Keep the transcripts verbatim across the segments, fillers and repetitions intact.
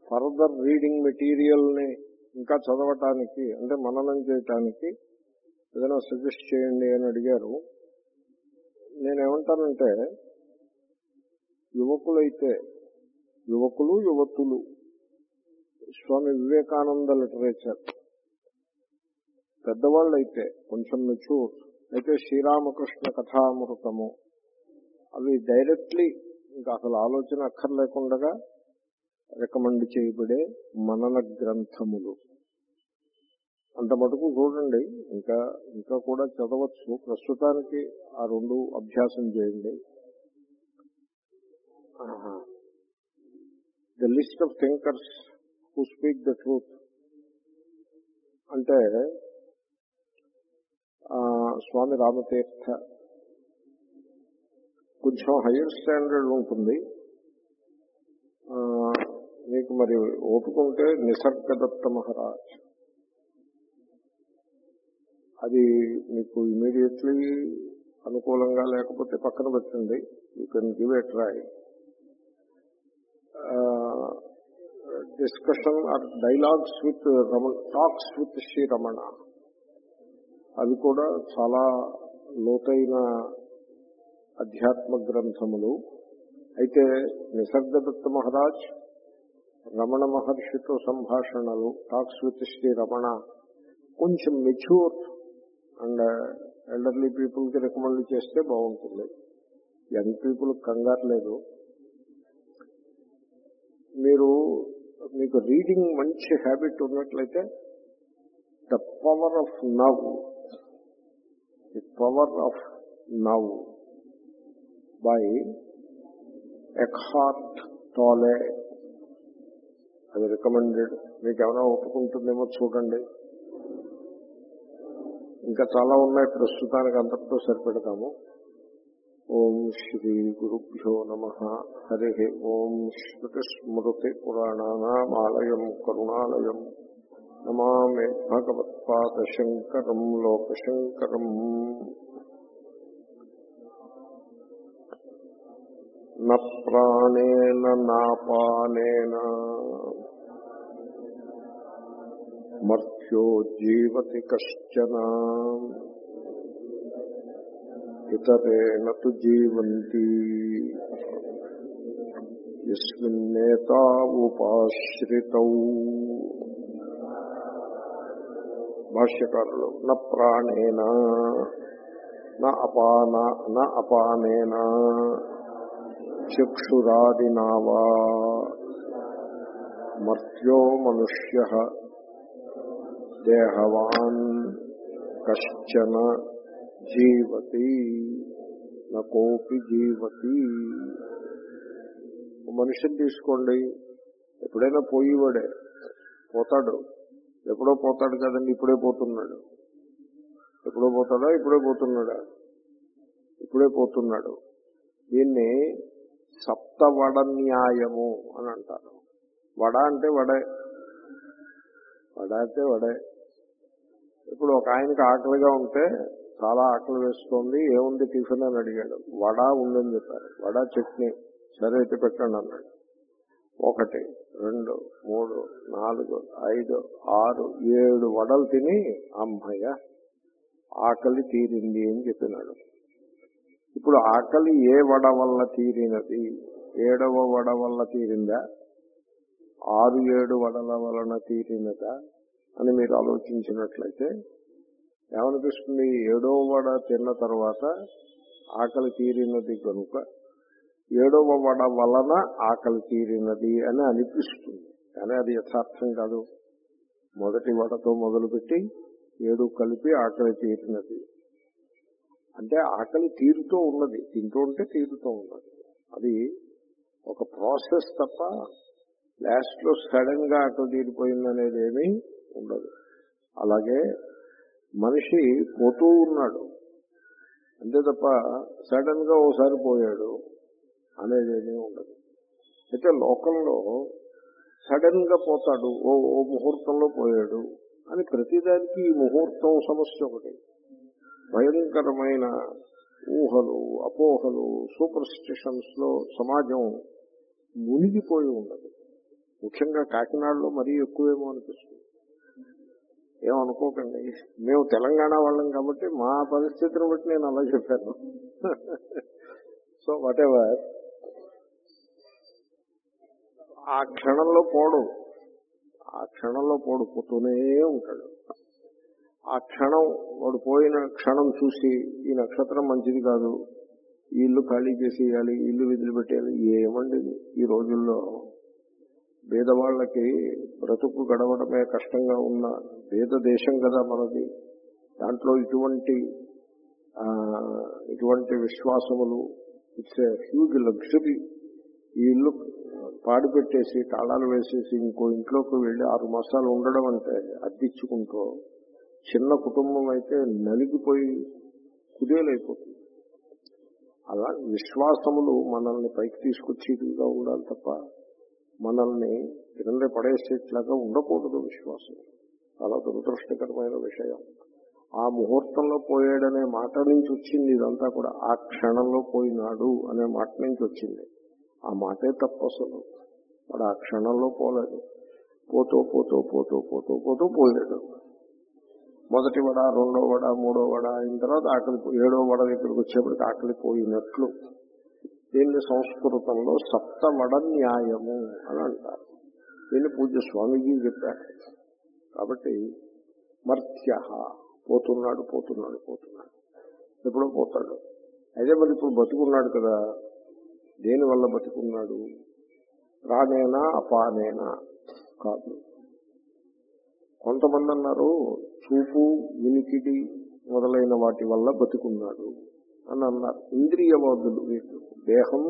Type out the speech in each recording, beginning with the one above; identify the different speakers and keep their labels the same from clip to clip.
Speaker 1: Further reading మెటీరియల్ని ఇంకా చదవటానికి అంటే మననం చేయటానికి ఏదైనా సజెస్ట్ చేయండి అని అడిగారు. నేనేమంటానంటే యువకులైతే యువకులు యువతులు స్వామి వివేకానంద లిటరేచర్, పెద్దవాళ్ళు అయితే కొంచెం మెచ్యూర్ అయితే శ్రీరామకృష్ణ కథామృతము అవి డైరెక్ట్లీ ఇంకా అసలు ఆలోచన అక్కర్లేకుండా రికమెండ్ చేయబడే మనన గ్రంథములు. అంత మటుకు చూడండి. ఇంకా ఇంకా కూడా చదవచ్చు. ప్రస్తుతానికి ఆ రెండు అభ్యాసం చేయండి. The list of thinkers who speak the truth అంటే స్వామి రామతీర్థ, కొంచెం హయ్యర్ స్టాండర్డ్ ఉంటుంది. మీకు మరి ఓపుకుంటే నిసర్గదత్త మహారాజ్, అది మీకు ఇమీడియట్లీ అనుకూలంగా లేకపోతే పక్కన పెట్టండి. You can give a try. Discussion or dialogues with Ramana, talks with Shri Ramana, అవి కూడా చాలా లోతైన అధ్యాత్మ గ్రంథములు. అయితే నిసర్గదత్త మహారాజ్, రమణ మహర్షితో సంభాషణలు, టాక్స్ విత్ శ్రీ రమణ కొంచెం మెచ్యూర్ అండ్ ఎల్డర్లీ పీపుల్కి రికమెండ్ చేస్తే బాగుంటుంది. యంగ్ పీపుల్ కంగారు లేదు. మీరు మీకు రీడింగ్ మంచి హ్యాబిట్ ఉన్నట్లయితే the power of now, the power of now by Eckhart Tolle, అది రికమెండెడ్. మీకు ఏమైనా ఒప్పుకుంటుందేమో చూడండి. ఇంకా చాలా ఉన్నాయి. ప్రస్తుతానికి అంతటితో సరిపెడతాము. ఓం శ్రీ గురుభ్యో నమః. హరి ఓం. స్మృతి స్మృతి పురాణానామాలయం కరుణాలయం నమామి భగవత్పాదశంకరం లోకశంకరం. న ప్రాణేన నాపానేన మర్త్యో జీవతి కశ్చన ఇతరేణ తు జీవంతి యస్మిన్నేతా ఉపాశ్రితౌ. భాష్యకారులు న ప్రాణేన న అపాన న అపానేన చక్షురాదినా వా మర్త్యో మనుష్యః దేహవాన్ కశ్చన జీవతి నకోపి జీవతి. మనిషిని తీసుకోండి, ఎప్పుడైనా పోయేవాడే, పోతాడు. ఎప్పుడో పోతాడు కదండి, ఇప్పుడే పోతున్నాడు. ఎప్పుడో పోతాడా, ఇప్పుడే పోతున్నాడా? ఇప్పుడే పోతున్నాడు. దీన్ని సప్తవడ న్యాయము అని అంటారు. వడ అంటే వడే, వడ అంటే వడే. ఇప్పుడు ఒక ఆయనకి ఆకలిగా ఉంటే, చాలా ఆకలి వేస్తోంది, ఏముంది టిఫిన్ అని అడిగాడు. వడ ఉందని చెప్పారు. వడ చట్నీ, సరే అయితే పెట్టండి అన్నాడు. ఒకటి, రెండు, మూడు, నాలుగు, ఐదు, ఆరు, ఏడు వడలు తిని అమ్మయ్య ఆకలి తీరింది అని చెప్పినాడు. ఇప్పుడు ఆకలి ఏ వడ వల్ల తీరినది? ఏడవ వడ వల్ల తీరిందా, ఆరు ఏడు వడల వలన తీరినదా అని మీరు ఆలోచించినట్లయితే ఏమనిపిస్తుంది? ఏడో వడ తిన్న తర్వాత ఆకలి తీరినది కనుక ఏడవ వడ వలన ఆకలి తీరినది అని అనిపిస్తుంది. కానీ అది యథార్థం కాదు. మొదటి వడతో మొదలుపెట్టి ఏడు కలిపి ఆకలి తీరినది అంటే ఆకలి తీరుతూ ఉన్నది, తింటూ ఉంటే తీరుతూ ఉన్నది. అది ఒక ప్రాసెస్ తప్ప లాస్ట్ లో సడన్ గా ఆకలి తీరిపోయింది అనేది ఏమీ ఉండదు. అలాగే మనిషి పోతూ ఉన్నాడు అంతే తప్ప సడన్ గా ఓసారి పోయాడు అనేది ఏమీ ఉండదు. అయితే లోకంలో సడన్ గా పోతాడు, ఓ ఓ ముహూర్తంలో పోయాడు అని ప్రతిదానికి ఈ ముహూర్తం సమస్య ఒకటి. భయంకరమైన ఊహలు, అపోహలు, సూపర్ స్టిషన్స్ లో సమాజం మునిగిపోయి ఉన్నది. ముఖ్యంగా కాకినాడలో మరీ ఎక్కువేమో అనిపిస్తుంది. ఏమనుకోకండి, మేము తెలంగాణ వాళ్ళం కాబట్టి మా పరిస్థితిని బట్టి నేను అలా చెప్పాను. సో వాట్ ఎవర్, ఆ క్షణంలో పోడు, ఆ క్షణంలో పోడు పోతూనే ఉంటాడు. ఆ క్షణం వాడు పోయిన క్షణం చూసి ఈ నక్షత్రం మంచిది కాదు, ఈ ఇల్లు ఖాళీ చేసేయాలి, ఇల్లు విధులు పెట్టేయాలి. ఏమండి ఈ రోజుల్లో పేదవాళ్ళకి బ్రతుకు గడవడమే కష్టంగా ఉన్న పేద దేశం కదా మనది. దాంట్లో ఇటువంటి ఇటువంటి విశ్వాసములు, ఇట్స్ ఏ హ్యూజ్ లగ్జరీ. ఈ ఇల్లు పాడు పెట్టేసి తాళాలు వేసేసి ఇంకో ఇంట్లోకి వెళ్ళి ఆరు మాసాలు ఉండడం అంటే అద్దిచ్చుకుంటూ, చిన్న కుటుంబం అయితే నలిగిపోయి కుదేలైపోతుంది. అలా విశ్వాసములు మనల్ని పైకి తీసుకొచ్చేదిగా ఉండాలి తప్ప మనల్ని కింద పడేసేట్లాగా ఉండకూడదు. విశ్వాసం చాలా దురదృష్టకరమైన విషయం. ఆ ముహూర్తంలో పోయాడనే మాట నుంచి వచ్చింది ఇదంతా కూడా. ఆ క్షణంలో పోయినాడు అనే మాట నుంచి వచ్చింది. ఆ మాటే తప్పు. అసలు వాడు ఆ క్షణంలో పోలేదు. పోతూ పోతూ పోతూ పోతూ పోతూ పోయాడు. మొదటి వడ, రెండో వడ, మూడో వడ అయిన తర్వాత ఆకలి, ఏడో వడ దగ్గరికి వచ్చేప్పటికి ఆకలి పోయినట్లు. దీన్ని సంస్కృతంలో సప్తవడ న్యాయము అని అంటారు. దీన్ని పూజ్య స్వామీజీ చెప్పారు. కాబట్టి మర్త్య పోతున్నాడు పోతున్నాడు పోతున్నాడు ఎప్పుడో పోతాడు. అయితే మరి ఇప్పుడు బతుకున్నాడు కదా, దేనివల్ల బతుకున్నాడు? ప్రాణేనా అపానేనా కాదు. కొంతమంది అన్నారు చూపు, వినికిడి మొదలైన వాటి వల్ల బతుకున్నాడు అని అన్నారు. ఇంద్రియవాదులు వీళ్ళు. దేహం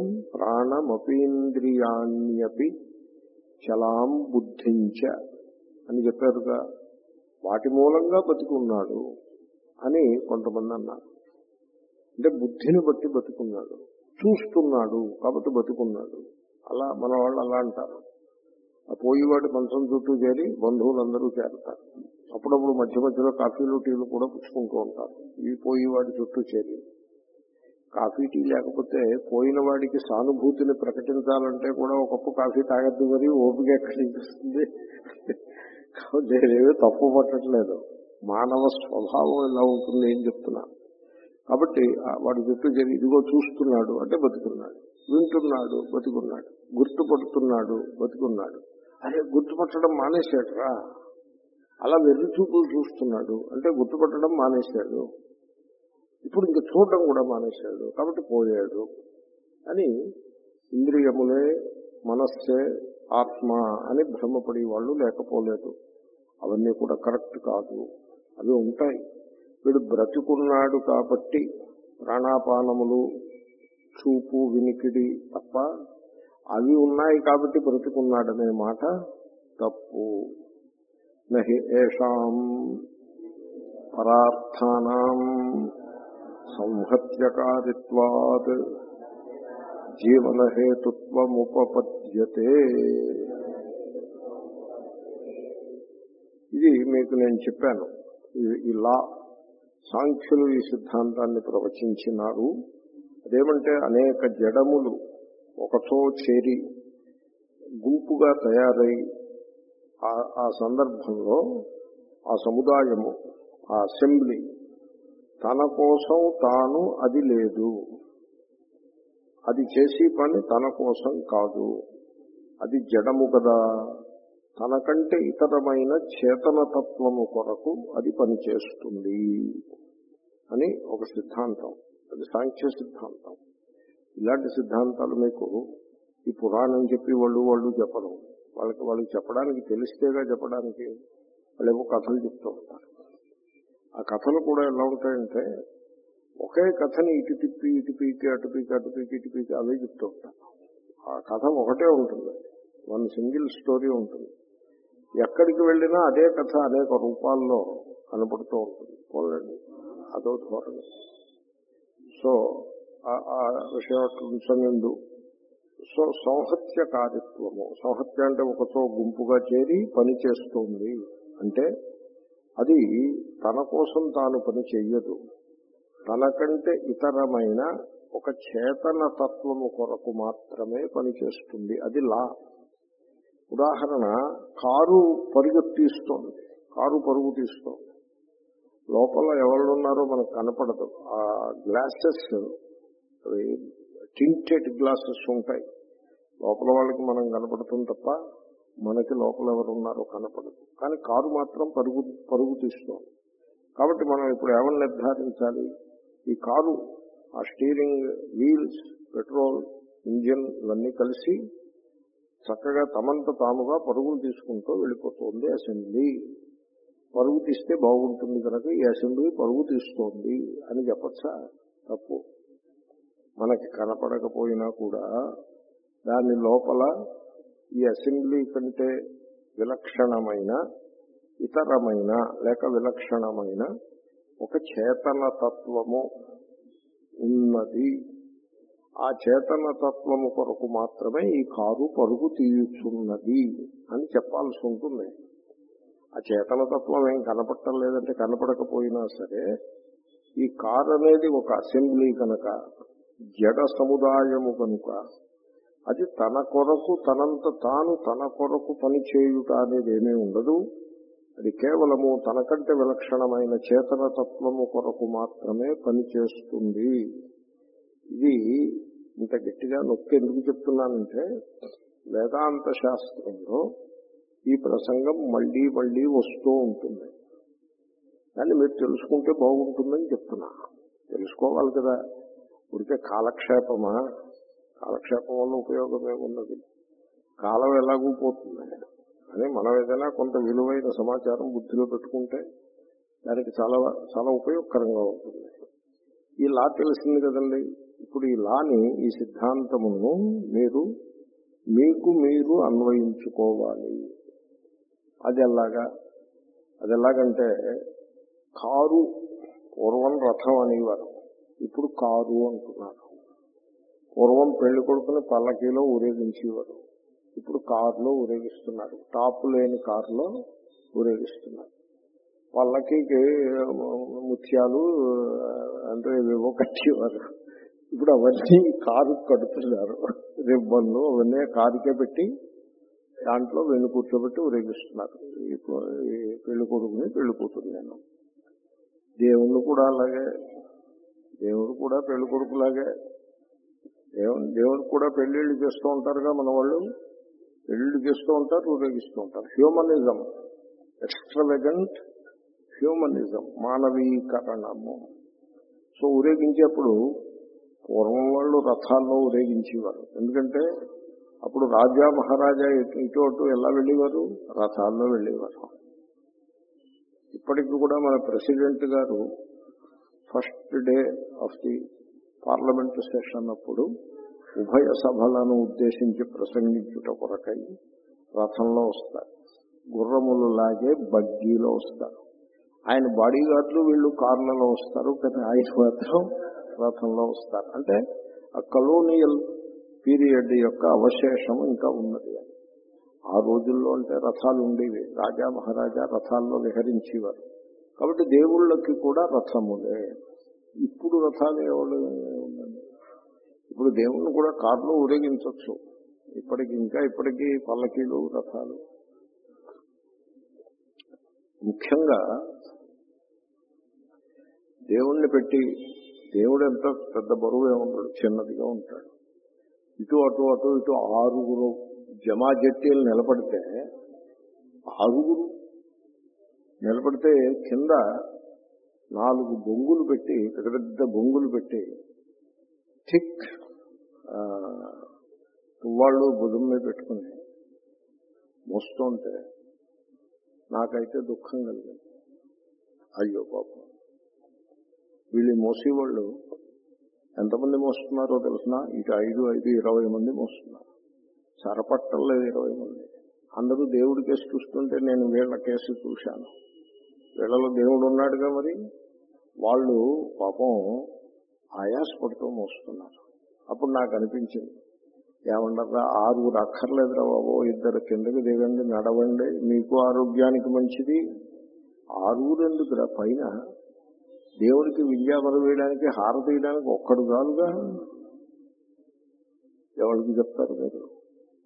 Speaker 1: ప్రాణమపీంద్రియాణ్యపి చలాం బుద్ధించ అని చెప్పారుగా. వాటి మూలంగా బతుకున్నాడు అని కొంతమంది అన్నారు. అంటే బుద్ధిని బట్టి బతుకున్నాడు, చూస్తున్నాడు కాబట్టి బతుకున్నాడు. అలా మన వాళ్ళు అలా అంటారు. ఆ పోయేవాడి మంచం చుట్టూ చేరి బంధువులందరూ చేరతారు. అప్పుడప్పుడు మధ్య మధ్యలో కాఫీలు టీలు కూడా పుచ్చుకుంటూ ఉంటారు. ఈ పోయేవాడి చుట్టూ చేరి కాఫీ టీ లేకపోతే పోయిన వాడికి సానుభూతిని ప్రకటించాలంటే కూడా ఒక కప్పు కాఫీ తాగద్దు, మరి ఓపిక ఎక్కడిస్తుంది. నేనేమీ తప్పు పట్టట్లేదు, మానవ స్వభావం ఇలా ఉంటుంది ఏం చెప్తున్నా. కాబట్టి వాడి చుట్టూ చేరి ఇదిగో చూస్తున్నాడు అంటే బతుకున్నాడు, వింటున్నాడు బతుకున్నాడు, గుర్తుపడుతున్నాడు బతుకున్నాడు. అదే గుర్తుపట్టడం మానేశాడురా, అలా వెర్రి చూపులు చూస్తున్నాడు అంటే గుర్తుపట్టడం మానేశాడు, ఇప్పుడు ఇంక చూడడం కూడా మానేశాడు కాబట్టి పోయాడు అని ఇంద్రియములే మనస్సే ఆత్మ అని భ్రమపడి వాళ్ళు లేకపోలేదు. అవన్నీ కూడా కరెక్ట్ కాదు. అవి ఉంటాయి. వీడు బ్రతుకున్నాడు కాబట్టి ప్రాణాపానములు, చూపు, వినికిడి తప్ప అవి ఉన్నాయి కాబట్టి బ్రతుకున్నాడనే మాట తప్పు. నహి ఏషాం పరార్థానాం సంహత్యకారిత్వాత్ జీవనహేతుత్వముపపద్యతే. ఇది మీకు నేను చెప్పాను. ఇలా సాంఖ్యులు ఈ సిద్ధాంతాన్ని ప్రవచించినారు. అదేమంటే అనేక జడములు ఒకచో చేరి గుంపుగా తయారై ఆ సందర్భంలో ఆ సముదాయము, ఆ అసెంబ్లీ తన కోసం తాను అది లేదు, అది చేసే పని తన కోసం కాదు, అది జడము కదా, తనకంటే ఇతరమైన చేతనతత్వము కొరకు అది పనిచేస్తుంది అని ఒక సిద్ధాంతం. అది సాంఖ్య సిద్ధాంతం. ఇలాంటి సిద్ధాంతాలు మీకు ఈ పురాణం చెప్పి వాళ్ళు వాళ్ళు చెప్పరు. వాళ్ళకి వాళ్ళకి చెప్పడానికి తెలిస్తేగా చెప్పడానికి వాళ్ళేమో కథలు చెప్తూ ఉంటారు. ఆ కథలు కూడా ఎలా ఉంటాయంటే ఒకే కథని ఇటు తిప్పి ఇటు పీకి అటు పీకి అటు పీకి ఇటు పీకి అవే చెప్తూ ఉంటారు. ఆ కథ ఒకటే ఉంటుంది, వన్ సింగిల్ స్టోరీ ఉంటుంది. ఎక్కడికి వెళ్ళినా అదే కథ అనేక రూపాల్లో కనపడుతూ ఉంటుంది. పోలండి, అదో ధోరణి. సో ఆ విషయం. సో సంహత్య కార్యత్వము, సంహత్య అంటే ఒకతో గుంపుగా చేరి పని చేస్తుంది అంటే అది తన కోసం తాను పని చెయ్యదు, తనకంటే ఇతరమైన ఒక చేతన తత్వము కొరకు మాత్రమే పనిచేస్తుంది. అది లా. ఉదాహరణ, కారు పరిగెత్తిస్తోంది, కారు పరుగు తీస్తోంది. లోపల ఎవరు ఉన్నారో మనకు కనపడదు. ఆ గ్లాసెస్ టింటెడ్ గ్లాసెస్ ఉంటాయి, లోపల వాళ్ళకి మనం కనపడుతుంది తప్ప మనకి లోపల ఎవరు ఉన్నారో కనపడదు. కానీ కారు మాత్రం పరుగు పరుగు తీస్తోంది. కాబట్టి మనం ఇప్పుడు ఏమని నిర్ధారించాలి? ఈ కారు, ఆ స్టీరింగ్ వీల్స్, పెట్రోల్, ఇంజిన్ ఇవన్నీ కలిసి చక్కగా తమంత తాముగా పరుగులు తీసుకుంటూ వెళ్ళిపోతుంది. అసెంబ్లీ పరుగు తీస్తే బాగుంటుంది కనుక ఈ అసెంబ్లీ పరుగు తీస్తోంది అని చెప్పచ్చా? తప్పు. మనకి కనపడకపోయినా కూడా దాని లోపల ఈ అసెంబ్లీ కంటే విలక్షణమైన, ఇతరమైన లేక విలక్షణమైన ఒక చేతన తత్వము ఉన్నది. ఆ చేతన తత్వము కొరకు మాత్రమే ఈ కారు పరుగు తీయుచున్నది అని చెప్పాల్సి ఉంటుంది. ఆ చేతన తత్వం ఏం కనపడటం లేదంటే కనపడకపోయినా సరే ఈ కారు అనేది ఒక అసెంబ్లీ కనుక, జడ సముదాయము కనుక, అది తన కొరకు తనంత తాను తన కొరకు పనిచేయుట అనేది ఏమీ ఉండదు. అది కేవలము తనకంటే విలక్షణమైన చేతన తత్వము కొరకు మాత్రమే పనిచేస్తుంది. ఇది ఇంత గట్టిగా నొక్కి ఎందుకు చెప్తున్నానంటే, వేదాంత శాస్త్రంలో ఈ ప్రసంగం మళ్లీ మళ్లీ వస్తూ ఉంటుంది. దాన్ని మీరు తెలుసుకుంటే బాగుంటుందని చెప్తున్నా. తెలుసుకోవాలి కదా, ఉడికే కాలక్షేపమా? కాలక్షేపం వల్ల ఉపయోగం ఏమున్నది? కాలం ఎలాగూ పోతుంది. అని మనం ఏదైనా కొంత విలువైన సమాచారం బుద్ధిలో పెట్టుకుంటే దానికి చాలా చాలా ఉపయోగకరంగా ఉంటుంది. ఈ లా తెలిసింది కదండి. ఇప్పుడు ఈ లాని, ఈ సిద్ధాంతమును మీరు మీకు మీరు అన్వయించుకోవాలి. అది ఎలాగా? అది ఎలాగంటే, కారు పూర్వం రథం అనేవారు, ఇప్పుడు కారు అంటున్నారు. పూర్వం పెళ్లి కొడుకుని పల్లకీలో ఊరేగించేవారు, ఇప్పుడు కారులో ఊరేగిస్తున్నారు. టాపు లేని కారులో ఊరేగిస్తున్నారు. పల్లకీకి ముత్యాలు అంటే ఏవేవో కట్టేవారు, ఇప్పుడు అవన్నీ కారు కడుతున్నారు. రిబ్బన్లు అవన్నీ కారుకే పెట్టి దాంట్లో వెన్ను కూర్చోబెట్టి ఊరేగిస్తున్నారు. పెళ్లి కొడుకుని పెళ్లి కూతురు. నేను దేవుళ్ళు కూడా అలాగే, దేవుడు కూడా పెళ్లి కొడుకులాగే. దేవుడు దేవుడు కూడా పెళ్లిళ్ళు చేస్తూ ఉంటారుగా మన వాళ్ళు. పెళ్లిళ్ళు చేస్తూ ఉంటారు, ఊరేగిస్తూ ఉంటారు. హ్యూమనిజం, ఎక్స్ట్రావెగెంట్ హ్యూమనిజం, మానవీకరణము. సో ఊరేగించేప్పుడు పూర్వం వాళ్ళు రథాల్లో ఊరేగించేవారు. ఎందుకంటే అప్పుడు రాజా మహారాజా ఇటు అటు ఎలా వెళ్ళేవారు? రథాల్లో వెళ్ళేవారు. ఇప్పటికి కూడా మన ప్రెసిడెంట్ గారు first day of the parliament session అప్పుడు ఉభయ సభలను ఉద్దేశించి ప్రసంగించుట కొరకై రథంలో వస్తారు. గుర్రములు లాగే బగ్గీలో వస్తారు. ఆయన బాడీ గార్డులు వీళ్ళు కార్లలో వస్తారు, కానీ ఆయన మాత్రం రథంలో వస్తారు. అంటే ఆ కలోనియల్ పీరియడ్ యొక్క అవశేషం ఇంకా ఉన్నది. ఆ రోజుల్లో అంటే రథాలు ఉండేవి, రాజా మహారాజా రథాల్లో విహరించేవారు. కాబట్టి దేవుళ్ళకి కూడా రథములే. ఇప్పుడు రథాలు ఎవరు ఉందండి? ఇప్పుడు దేవుణ్ణి కూడా కారులో ఊరేగించవచ్చు. ఇప్పటికి ఇంకా ఇప్పటికీ పల్లకీలు, రథాలు. ముఖ్యంగా దేవుణ్ణి పెట్టి, దేవుడు ఎంత పెద్ద బరువు ఏముంటాడు, చిన్నదిగా ఉంటాడు. ఇటు అటు అటు ఇటు ఆరుగురు జమాజట్టీలు నిలబడితే, ఆరుగురు నిలబడితే కింద నాలుగు బొంగులు పెట్టి, పెద్ద పెద్ద బొంగులు పెట్టి, థిక్ తువ్వాళ్ళు భుజం మీద పెట్టుకుని మోస్తుంటే నాకైతే దుఃఖం కలిగింది. అయ్యో పాపం, వీళ్ళు మోసేవాళ్ళు ఎంతమంది మోస్తున్నారో తెలిసిన? ఇటు ఐదు ఐదు ఇరవై మంది మోస్తున్నారు. సరపట్టలేదు ఇరవై మంది. అందరూ దేవుడి కేసు చూస్తుంటే నేను వీళ్ళ కేసు చూశాను. వీళ్ళలో దేవుడు ఉన్నాడుగా, మరి వాళ్ళు పాపం ఆయాసపడుతూ మోస్తున్నారు. అప్పుడు నాకు అనిపించింది, ఏమన్నారా, ఆరుగురు అక్కర్లేదురా బాబు, ఇద్దరు కిందకి దిగండి, నడవండి, మీకు ఆరోగ్యానికి మంచిది. ఆరుగురు ఎందుకురా? పైన దేవుడికి విద్యాబల వేయడానికి, హారతి వేయడానికి ఒక్కడు కాదుగా. ఎవరికి చెప్తారు మీరు?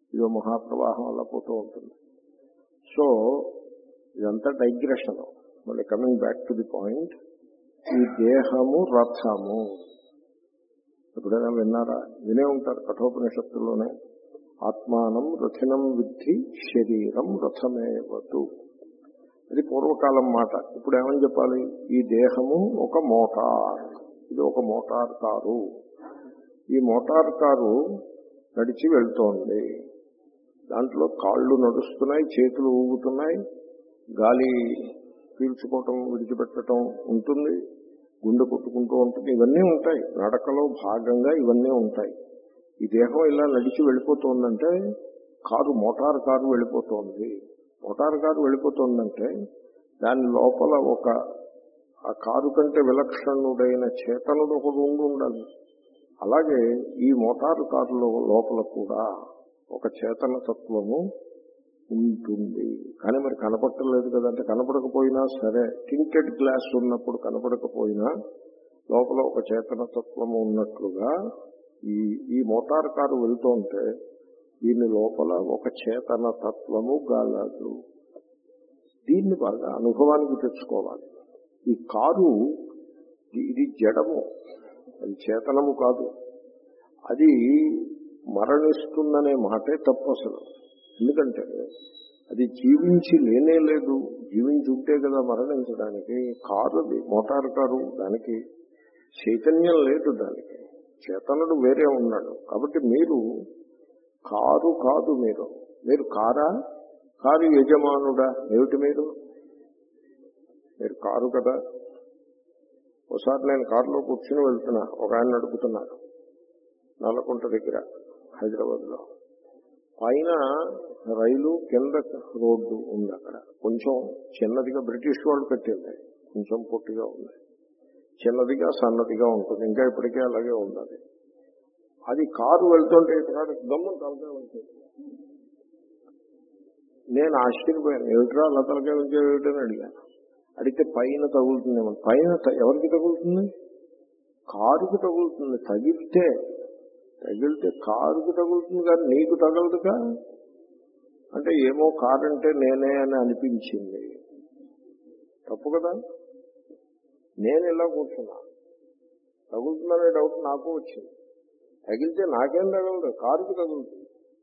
Speaker 1: ఇదో మహాప్రవాహం అలా పోతూ ఉంటుంది. సో ఇదంతా డైగ్రెషన్. మళ్ళీ coming back to the point, ఈ దేహము రథము. ఎప్పుడైనా విన్నారా? వినే ఉంటారు కఠోపనిషత్తుల్లోనే, ఆత్మానం రథినం విద్ధి శరీరం రథమేవతు. అది పూర్వకాలం మాట. ఇప్పుడు ఏమని చెప్పాలి? ఈ దేహము ఒక మోటార్, ఇది ఒక మోటార్ కారు. ఈ మోటార్ కారు నడిచి వెళ్తోంది. దాంట్లో కాళ్ళు నడుస్తున్నాయి, చేతులు ఊగుతున్నాయి, గాలి పీల్చుకోవటం విడిచిపెట్టడం ఉంటుంది, గుండె కొట్టుకుంటూ ఉంటుంది. ఇవన్నీ ఉంటాయి, నడకలో భాగంగా ఇవన్నీ ఉంటాయి. ఈ దేహం ఇలా నడిచి వెళ్ళిపోతుందంటే కారు, మోటార్ కారు వెళ్ళిపోతోంది. మోటార్ కారు వెళ్ళిపోతుందంటే దాని లోపల ఒక ఆ కారు కంటే విలక్షణుడైన చేతనుడు ఒకడు ఉండి ఉండాలి. అలాగే ఈ మోటారు కారులో లోపల కూడా ఒక చేతన తత్వము ఉంటుంది. కానీ మరి కనపడలేదు కదంటే, కనపడకపోయినా సరే, టింటెడ్ గ్లాస్ ఉన్నప్పుడు కనపడకపోయినా లోపల ఒక చేతన తత్వము ఉన్నట్లుగా ఈ ఈ మోటార్ కారు వెళ్తుంటే దీని లోపల ఒక చేతన తత్వము గలదు. దీన్ని బాగా అనుభవానికి తెచ్చుకోవాలి. ఈ కారు ఇది జడము, అది చేతనము కాదు. అది మరణిస్తుందనే మాటే తప్పు అసలు. ఎందుకంటే అది జీవించి లేనే లేదు. జీవించి ఉంటే కదా మరణించడానికి. కారు అది, మోటార్ కారు, దానికి చైతన్యం లేదు, దానికి చేతనుడు వేరే ఉన్నాడు. కాబట్టి మీరు కారు కాదు, మీరు మీరు కారా, కారు యజమానుడా? ఏమిటి మీరు? మీరు కారు కదా. ఒకసారి నేను కారులో కూర్చుని వెళ్తున్నా, ఒక ఆయన నడుపుతున్నారు నల్లకుంట దగ్గర హైదరాబాద్ లో. పైన రైలు, కింద రోడ్డు ఉంది. అక్కడ కొంచెం చిన్నదిగా బ్రిటిష్ వాళ్ళు పెట్టింది, కొంచెం పొట్టిగా ఉంది, చిన్నదిగా సన్నదిగా ఉంటుంది, ఇంకా ఇప్పటికే అలాగే ఉండాలి. అది కారు వెళ్తుంటే ఇక్కడ గమ్ము తలకాయ ఉంటుంది. నేను ఆశ్చర్యపోయాను, ఏమిట్రా అలా తలకాయ ఉంచేటని అడిగాను. అడిగితే పైన తగులుతుందేమో. పైన ఎవరికి తగులుతుంది? కారుకి తగులుతుంది. తగిలితే తగిలితే కారుకి తగులుతుంది కానీ నీకు తగలదుగా. అంటే ఏమో కారు అంటే నేనే అని అనిపించింది. తప్పు కదా. నేను ఇలా కూర్చున్నా, తగులుతుందనే డౌట్ నాకు వచ్చింది. తగిలితే నాకేం తగలదు, కారుకి తగులుతుంది.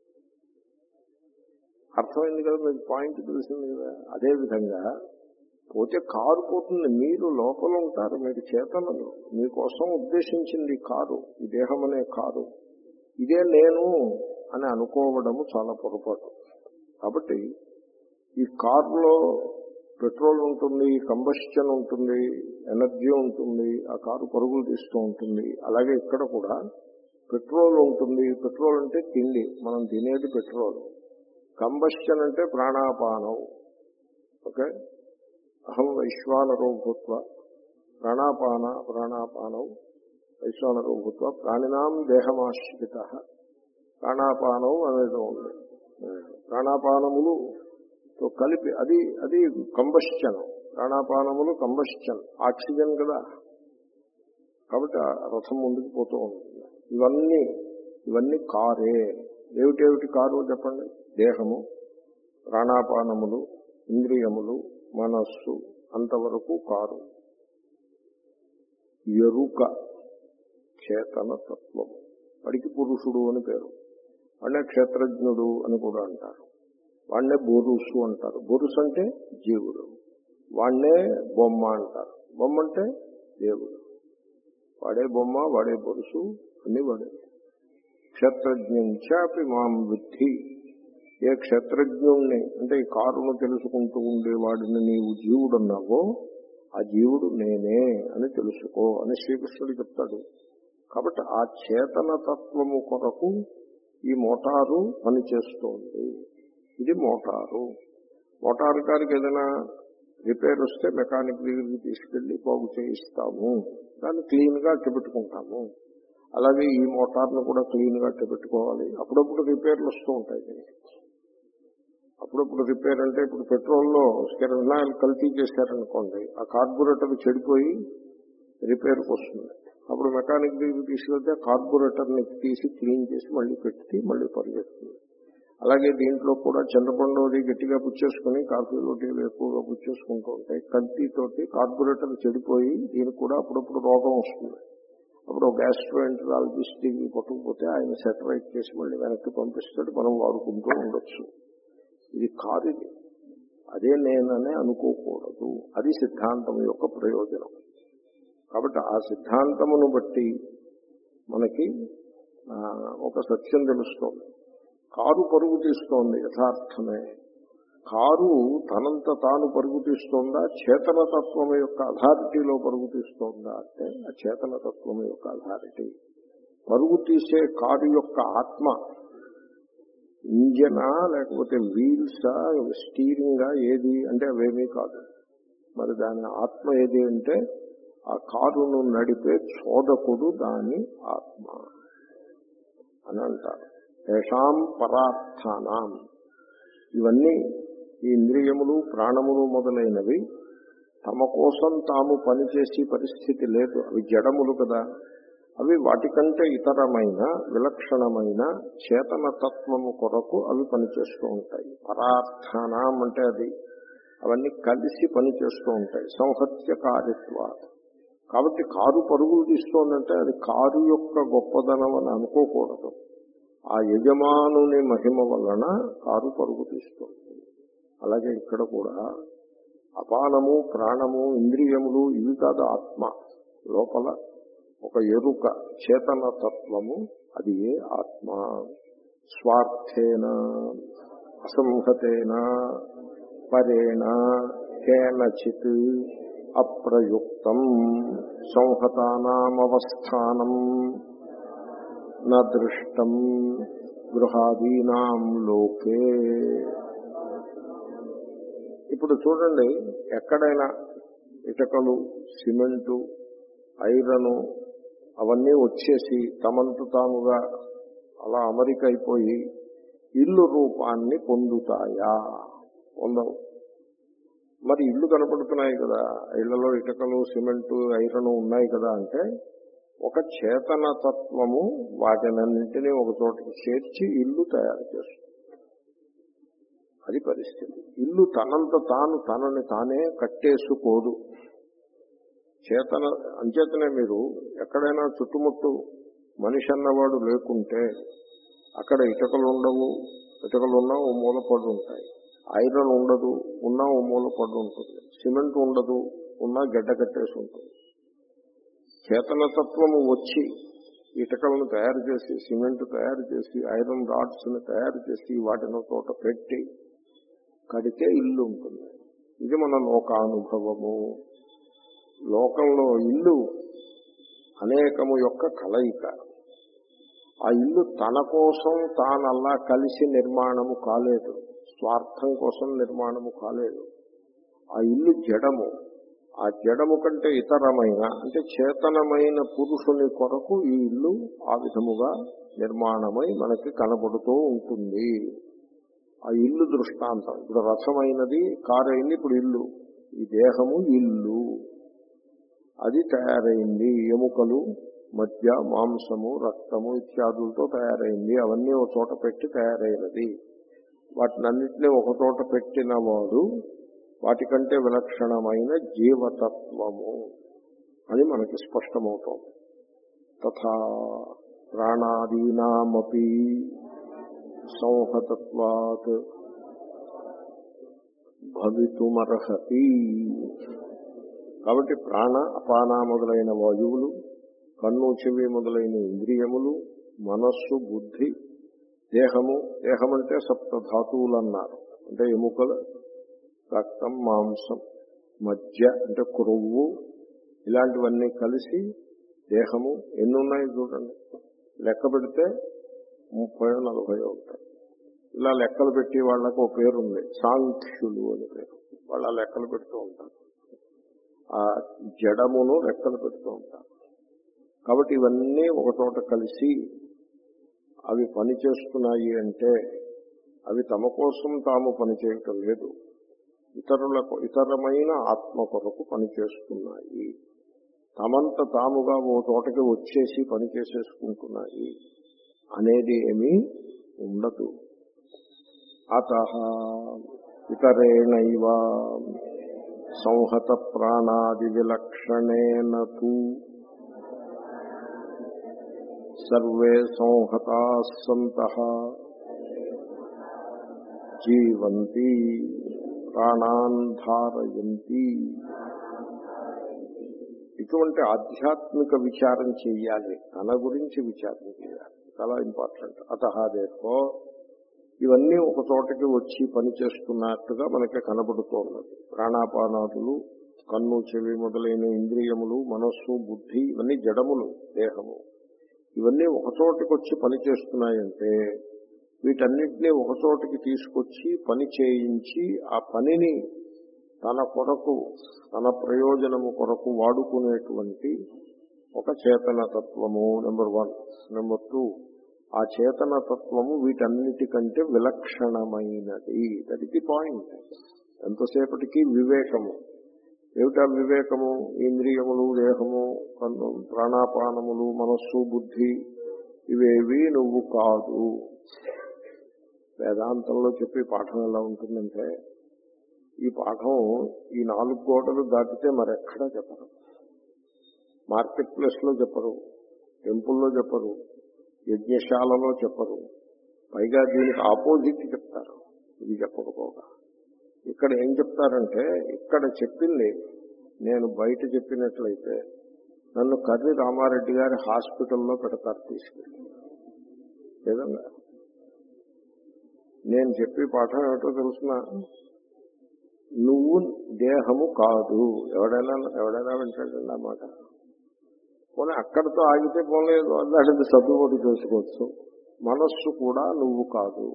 Speaker 1: అర్థమైంది కదా, మీకు పాయింట్ తెలిసింది కదా. అదేవిధంగా పోతే కారు పోతుంది, మీరు లోపల ఉంటారు, మీరు చేతనలు, మీకోసం ఉద్దేశించింది కారు, ఈ దేహం అనే కారు. ఇదే నేను అని అనుకోవడము చాలా పొరపాటు. కాబట్టి ఈ కారులో పెట్రోల్ ఉంటుంది, కంబస్షన్ ఉంటుంది, ఎనర్జీ ఉంటుంది, ఆ కారు పరుగులు తీస్తూ ఉంటుంది. అలాగే ఇక్కడ కూడా పెట్రోల్ ఉంటుంది. పెట్రోల్ అంటే తిండి, మనం తినేది పెట్రోల్. కంబస్షన్ అంటే ప్రాణాపానం. ఓకే, అహం వైశ్వానరో భూత్వ ప్రాణాపాన ప్రాణాపానం వైశ్వానరో భూత్వ ప్రాణినాం దేహమాశ్రిత. ప్రాణాపానం అనేది ఉంది. ప్రాణాపానములు తో కలిపి అది అది కంబస్షన్. ప్రాణాపానములు కంబస్షన్, ఆక్సిజన్ కదా. కాబట్టి రథం ముందుకు పోతూ ఉంటుంది. ఇవన్నీ ఇవన్నీ కారే. ఏమిటేమిటి కారు చెప్పండి? దేహము, ప్రాణాపానములు, ఇంద్రియములు, మనస్సు, అంతవరకు కారు. ఎరుక, చేతన తత్వము. వాడికి పురుషుడు అని పేరు. వాడినే క్షేత్రజ్ఞుడు అని కూడా అంటారు. వాడినే బొరుసు అంటారు. బొరుసు అంటే జీవుడు. వాడినే బొమ్మ అంటారు. బొమ్మ అంటే దేవుడు. వాడే బొమ్మ, వాడే బొరుసు, అన్ని వాడే. క్షేత్రజ్ఞంచాపి మాం విద్ధి. ఏ క్షేత్రజ్ఞుణ్ణి అంటే ఈ కారును తెలుసుకుంటూ ఉండేవాడిని నీవు జీవుడున్నావో ఆ జీవుడు నేనే అని తెలుసుకో అని శ్రీకృష్ణుడు చెప్తాడు. కాబట్టి ఆ చేతన తత్వము కొరకు ఈ మోటారు పనిచేస్తోంది. ఇది మోటారు. మోటారు గారికి ఏదైనా రిపేర్ వస్తే మెకానిక్ దగ్గరికి తీసుకెళ్లి బాగు చేయిస్తాము, దాన్ని క్లీన్ గా అట్టపెట్టుకుంటాము. అలాగే ఈ మోటార్ను కూడా క్లీన్ గా అట్టపెట్టుకోవాలి. అప్పుడప్పుడు రిపేర్లు వస్తూ ఉంటాయి. అప్పుడప్పుడు రిపేర్ అంటే ఇప్పుడు పెట్రోల్లో కిరసనాయిల్ కల్తీ చేశారనుకోండి, ఆ కార్బొరేటర్ చెడిపోయి రిపేర్కి వస్తుంది. అప్పుడు మెకానిక్ దగ్గరికి తీసుకెళ్తే కార్బొరేటర్ని తీసి క్లీన్ చేసి మళ్ళీ పెట్టి మళ్ళీ పరిగెడుతుంది. అలాగే దీంట్లో కూడా చింతపండు అది గట్టిగా పుచ్చేసుకుని కాఫీలో టీలు ఎక్కువగా పుచ్చేసుకుంటూ ఉంటాయి. కల్తీతోటి కార్పొరేటర్ చెడిపోయి దీనికి కూడా అప్పుడప్పుడు రోగం వస్తుంది. అప్పుడు గ్యాస్ట్రోఎంటరాలజిస్ట్ పట్టుకుపోతే ఆయన సెటరైట్ చేసి మళ్ళీ వెనక్కి పంపిస్తాడు, మనం వాడుకుంటూ ఉండొచ్చు. ఇది కాదు, ఇది అదే నేననే అనుకోకూడదు. అది సిద్ధాంతం యొక్క ప్రయోజనం. కాబట్టి ఆ సిద్ధాంతమును బట్టి మనకి ఒక సత్యం తెలుస్తోంది. కారు పరుగు తీస్తోంది, యథార్థమే. కారు తనంత తాను పరుగు తీస్తోందా, చేతనతత్వం యొక్క అథారిటీలో పరుగు తీస్తోందా అంటే ఆ చేతనతత్వం యొక్క అథారిటీ. పరుగు తీసే కారు యొక్క ఆత్మ ఇంజనా లేకపోతే వీల్సా స్టీరింగా ఏది అంటే అవేమీ కాదు. మరి దాని ఆత్మ ఏది అంటే ఆ కారును నడిపే చోదకుడు దాని ఆత్మ అని అంటారు. తేషాం పరార్థానాం. ఇవన్నీ ఈ ఇంద్రియములు ప్రాణములు మొదలైనవి తమ కోసం తాము పనిచేసే పరిస్థితి లేదు. అవి జడములు కదా. అవి వాటికంటే ఇతరమైన విలక్షణమైన చేతనతత్వము కొరకు అవి పనిచేస్తూ ఉంటాయి. పరార్థానాం అంటే అది అవన్నీ కలిసి పనిచేస్తూ ఉంటాయి. సంహత్యకారిత్వ. కాబట్టి కారు పరుగులు తీస్తోందంటే అది కారు యొక్క గొప్పదనం అని అనుకోకూడదు. ఆ యజమానుని మహిమ వలన కారు పరుగు తీస్తుంది. అలాగే ఇక్కడ కూడా అపానము ప్రాణము ఇంద్రియములు ఇవి కాదు ఆత్మ. లోపల ఒక ఎరుక చేతనతత్వము, అది ఏ ఆత్మ. స్వార్థేన అసంహతేన పరేణ కేనచిత్ అప్రయుక్తం సంహతానామవస్థానం న దృష్టం గృహాదీనాం లోకే. ఇప్పుడు చూడండి, ఎక్కడైనా ఇటుకలు, సిమెంటు, ఐరను అవన్నీ వచ్చేసి తమంత తాముగా అలా అమరికైపోయి ఇల్లు రూపాన్ని పొందుతాయా? పొందవు. మరి ఇల్లు కనపడుతున్నాయి కదా, ఇళ్లలో ఇటుకలు, సిమెంటు, ఐరను ఉన్నాయి కదా అంటే ఒక చేతనతత్వము వాటినన్నింటినీ ఒక చోటకి చేర్చి ఇల్లు తయారు చేస్తుంది. అది పరిస్థితి. ఇల్లు తనంత తాను తనని తానే కట్టేసుకోదు. చేతన అంచేతనే మీరు ఎక్కడైనా చుట్టుముట్టు మనిషి అన్నవాడు లేకుంటే అక్కడ ఇటుకలు ఉండవు. ఇటుకలు ఉన్నా ఓ మూల పడి ఉంటాయి. ఐరన్ ఉండదు, ఉన్నా ఓ మూల పడి ఉంటుంది. సిమెంట్ ఉండదు, ఉన్నా గడ్డ కట్టేసి ఉంటుంది. చేతనతత్వము వచ్చి ఇటుకలను తయారు చేసి, సిమెంట్ తయారు చేసి, ఐరన్ రాడ్స్ ని తయారు చేసి వాటిని తోట పెట్టి కడితే ఇల్లు ఉంటుంది. ఇది మన లోకానుభవము. లోకంలో ఇల్లు అనేకము యొక్క కలయిక. ఆ ఇల్లు తన కోసం తానల్లా కలిసి నిర్మాణము కాలేదు, స్వార్థం కోసం నిర్మాణము కాలేదు. ఆ ఇల్లు జడము. ఆ జడము కంటే ఇతరమైన అంటే చేతనమైన పురుషుని కొరకు ఈ ఇల్లు ఆ విధముగా నిర్మాణమై మనకి కనబడుతూ ఉంటుంది. ఆ ఇల్లు దృష్టాంతం. ఇప్పుడు రథమైనది, కారు అయింది, ఇప్పుడు ఇల్లు. ఈ దేహము ఇల్లు. అది తయారైంది ఎముకలు, మధ్య, మాంసము, రక్తము ఇత్యాదులతో తయారైంది. అవన్నీ ఒక చోట పెట్టి తయారైనది. వాటినన్నింటినీ ఒక చోట పెట్టిన వాడు వాటికంటే విలక్షణమైన జీవతత్వము అని మనకి స్పష్టమవుతోంది. తథా ప్రాణాదీనామపి సంహతత్వాత్ భవితుమర్హతి. కాబట్టి ప్రాణ, అపాన మొదలైన వాయువులు, కన్ను, చెవి మొదలైన ఇంద్రియములు, మనస్సు, బుద్ధి, దేహము. దేహం అంటే సప్తధాతువులు అన్నారు. అంటే ఎముకలు, రక్తం, మాంసం, మధ్య అంటే క్రొవ్వు, ఇలాంటివన్నీ కలిసి దేహము. ఎన్ని ఉన్నాయి చూడండి, లెక్క పెడితే ముప్పై నలభై ఉంటాయి. ఇలా లెక్కలు పెట్టి వాళ్ళకు ఒక పేరు ఉంది, సాంఖ్యులు అని పేరు. వాళ్ళ లెక్కలు పెడుతూ ఉంటారు. ఆ జడమును లెక్కలు పెడుతూ ఉంటారు. కాబట్టి ఇవన్నీ ఒక చోట కలిసి అవి పనిచేస్తున్నాయి అంటే అవి తమ కోసం తాము పనిచేయటం లేదు, ఇతరులకు ఇతరమైన ఆత్మ కొరకు పనిచేస్తున్నాయి. తమంత తాముగా ఓ చోటకి వచ్చేసి పనిచేసేసుకుంటున్నాయి అనేది ఏమీ ఉండదు. అతః ఇతరేణైవ సంహత ప్రాణాది విలక్షణేన తు సర్వే సంహతాః సంతః జీవంతి ప్రాణాన్ ధారయంతి. ఇటువంటి ఆధ్యాత్మిక విచారం చేయాలి, తన గురించి విచారం చేయాలి, చాలా ఇంపార్టెంట్. అతః దేర్ఫో ఇవన్నీ ఒక చోటకి వచ్చి పనిచేస్తున్నట్టుగా మనకి కనబడుతోన్నది. ప్రాణాపానాదులు, కన్ను, చెవి మొదలైన ఇంద్రియములు, మనస్సు, బుద్ధి ఇవన్నీ జడములు, దేహము, ఇవన్నీ ఒక చోటకి వచ్చి పనిచేస్తున్నాయంటే వీటన్నిటినీ ఒక చోటికి తీసుకొచ్చి పని చేయించి ఆ పనిని తన కొరకు, తన ప్రయోజనము కొరకు వాడుకునేటువంటి ఒక చేతనతత్వము నెంబర్ వన్. నెంబర్ టూ, ఆ చేతనతత్వము వీటన్నిటికంటే విలక్షణమైనది. That is the point. ఎంతసేపటికి వివేకము. ఏమిటా వివేకము? ఇంద్రియములు, దేహము, కన్ను, ప్రాణాపానములు, మనస్సు, బుద్ధి ఇవేవి నువ్వు కాదు. వేదాంతంలో చెప్పే పాఠం ఎలా ఉంటుందంటే, ఈ పాఠం ఈ నాలుగు గోడలు దాటితే మరెక్కడా చెప్పరు. మార్కెట్ ప్లేస్ లో చెప్పరు, టెంపుల్లో చెప్పరు, యజ్ఞశాలలో చెప్పరు. పైగా దీనికి ఆపోజిట్ చెప్తారు. ఇది చెప్పకపోగా ఇక్కడ ఏం చెప్తారంటే, ఇక్కడ చెప్పింది నేను బయట చెప్పినట్లయితే నన్ను కర్రి రామారెడ్డి గారి హాస్పిటల్లో పెడతారు తీసుకెళ్ళి. లేదంగా నేను చెప్పే పాఠం ఏమిటో తెలుసిన, నువ్వు దేహము కాదు. ఎవడైనా ఎవడైనా వింటాడండి ఆ మాట. పోనీ అక్కడితో ఆగితే పోలేదు, అది సర్దుబాటు చేసుకోవచ్చు. మనస్సు కూడా నువ్వు కాదు.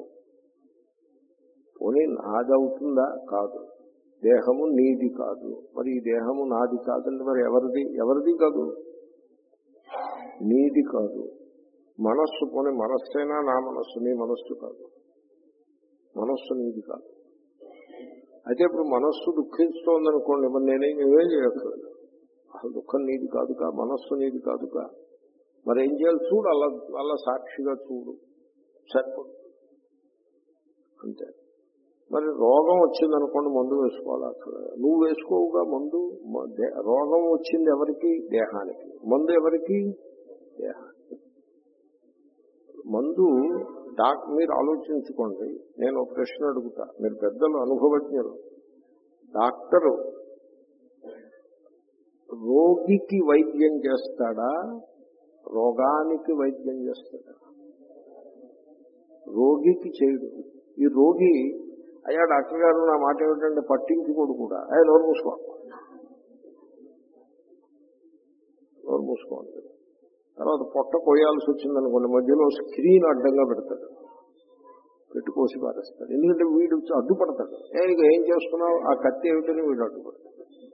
Speaker 1: పోనీ నాది అవుతుందా? కాదు. దేహము నీది కాదు. మరి ఈ దేహము నాది కాదండి, మరి ఎవరిది? ఎవరిది కాదు, నీది కాదు. మనస్సు, పోనీ మనస్సైనా నా మనస్సు, నీ మనస్సు కాదు. మనస్సు నీది కాదు. అయితే ఇప్పుడు మనస్సు దుఃఖిస్తోందనుకోండి, మరి నేనేం ఏమేం చేయట్లేదు. అసలు దుఃఖం నీది కాదుగా, మనస్సు నీది కాదుగా. మరి ఏం చేయాలి? చూడు, అలా అలా సాక్షిగా చూడు, సరిపడు అంతే. మరి రోగం వచ్చిందనుకోండి, మందు వేసుకోవాలి. అసలు నువ్వు వేసుకోవుగా మందు. రోగం వచ్చింది ఎవరికి? దేహానికి. మందు ఎవరికి? దేహానికి. మందు డాక్ మీరు ఆలోచించుకోండి. నేను ఒక ప్రశ్న అడుగుతా, మీరు పెద్దలు, అనుభవజ్ఞులు. డాక్టరు రోగికి వైద్యం చేస్తాడా, రోగానికి వైద్యం చేస్తాడా? రోగికి చేయడు. ఈ రోగి, అయ్యా డాక్టర్ గారు నా మాట ఏమిటంటే పట్టించుకోడు కూడా. అయ్యా నోరు మూసుకో, నోరు మూసుకోండి. తర్వాత పొట్ట కొయ్యాల్సి వచ్చిందనుకోండి, మధ్యలో స్క్రీన్ అడ్డంగా పెడతాడు, పెట్టుకోసి పారేస్తాడు. ఎందుకంటే వీడు అడ్డుపడతాడు. ఏ ఇక ఏం చేస్తున్నావు, ఆ కత్తి ఏమిటని వీడు అడ్డుపడతాడు.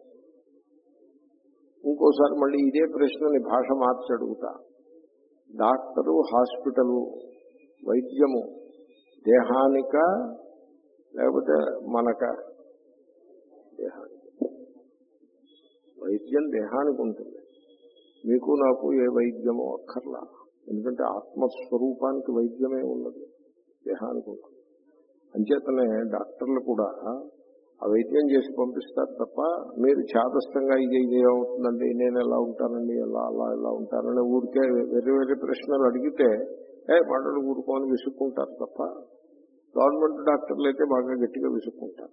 Speaker 1: ఇంకోసారి మళ్ళీ ఇదే ప్రశ్నని భాష మార్చి అడుగుతా, డాక్టరు, హాస్పిటలు, వైద్యము దేహానిక లేకపోతే మనక? దేహానికి. వైద్యం దేహానికి ఉంటుంది. మీకు నాకు ఏ వైద్యమో అక్కర్లా. ఎందుకంటే ఆత్మస్వరూపానికి వైద్యమే ఉన్నది, దేహానికి ఉంటుంది. అంచేతనే డాక్టర్లు కూడా ఆ వైద్యం చేసి పంపిస్తారు తప్ప, మీరు ఛాదస్థంగా ఇది ఇది అవుతుందండి, నేను ఎలా ఉంటానండి, ఎలా అలా ఎలా ఉంటానని ఊరికే వేరే వేరే ప్రశ్నలు అడిగితే ఏ మాటలు ఊరుకోని విసుక్కుంటారు తప్ప, గవర్నమెంట్ డాక్టర్లు అయితే బాగా గట్టిగా విసుక్కుంటారు.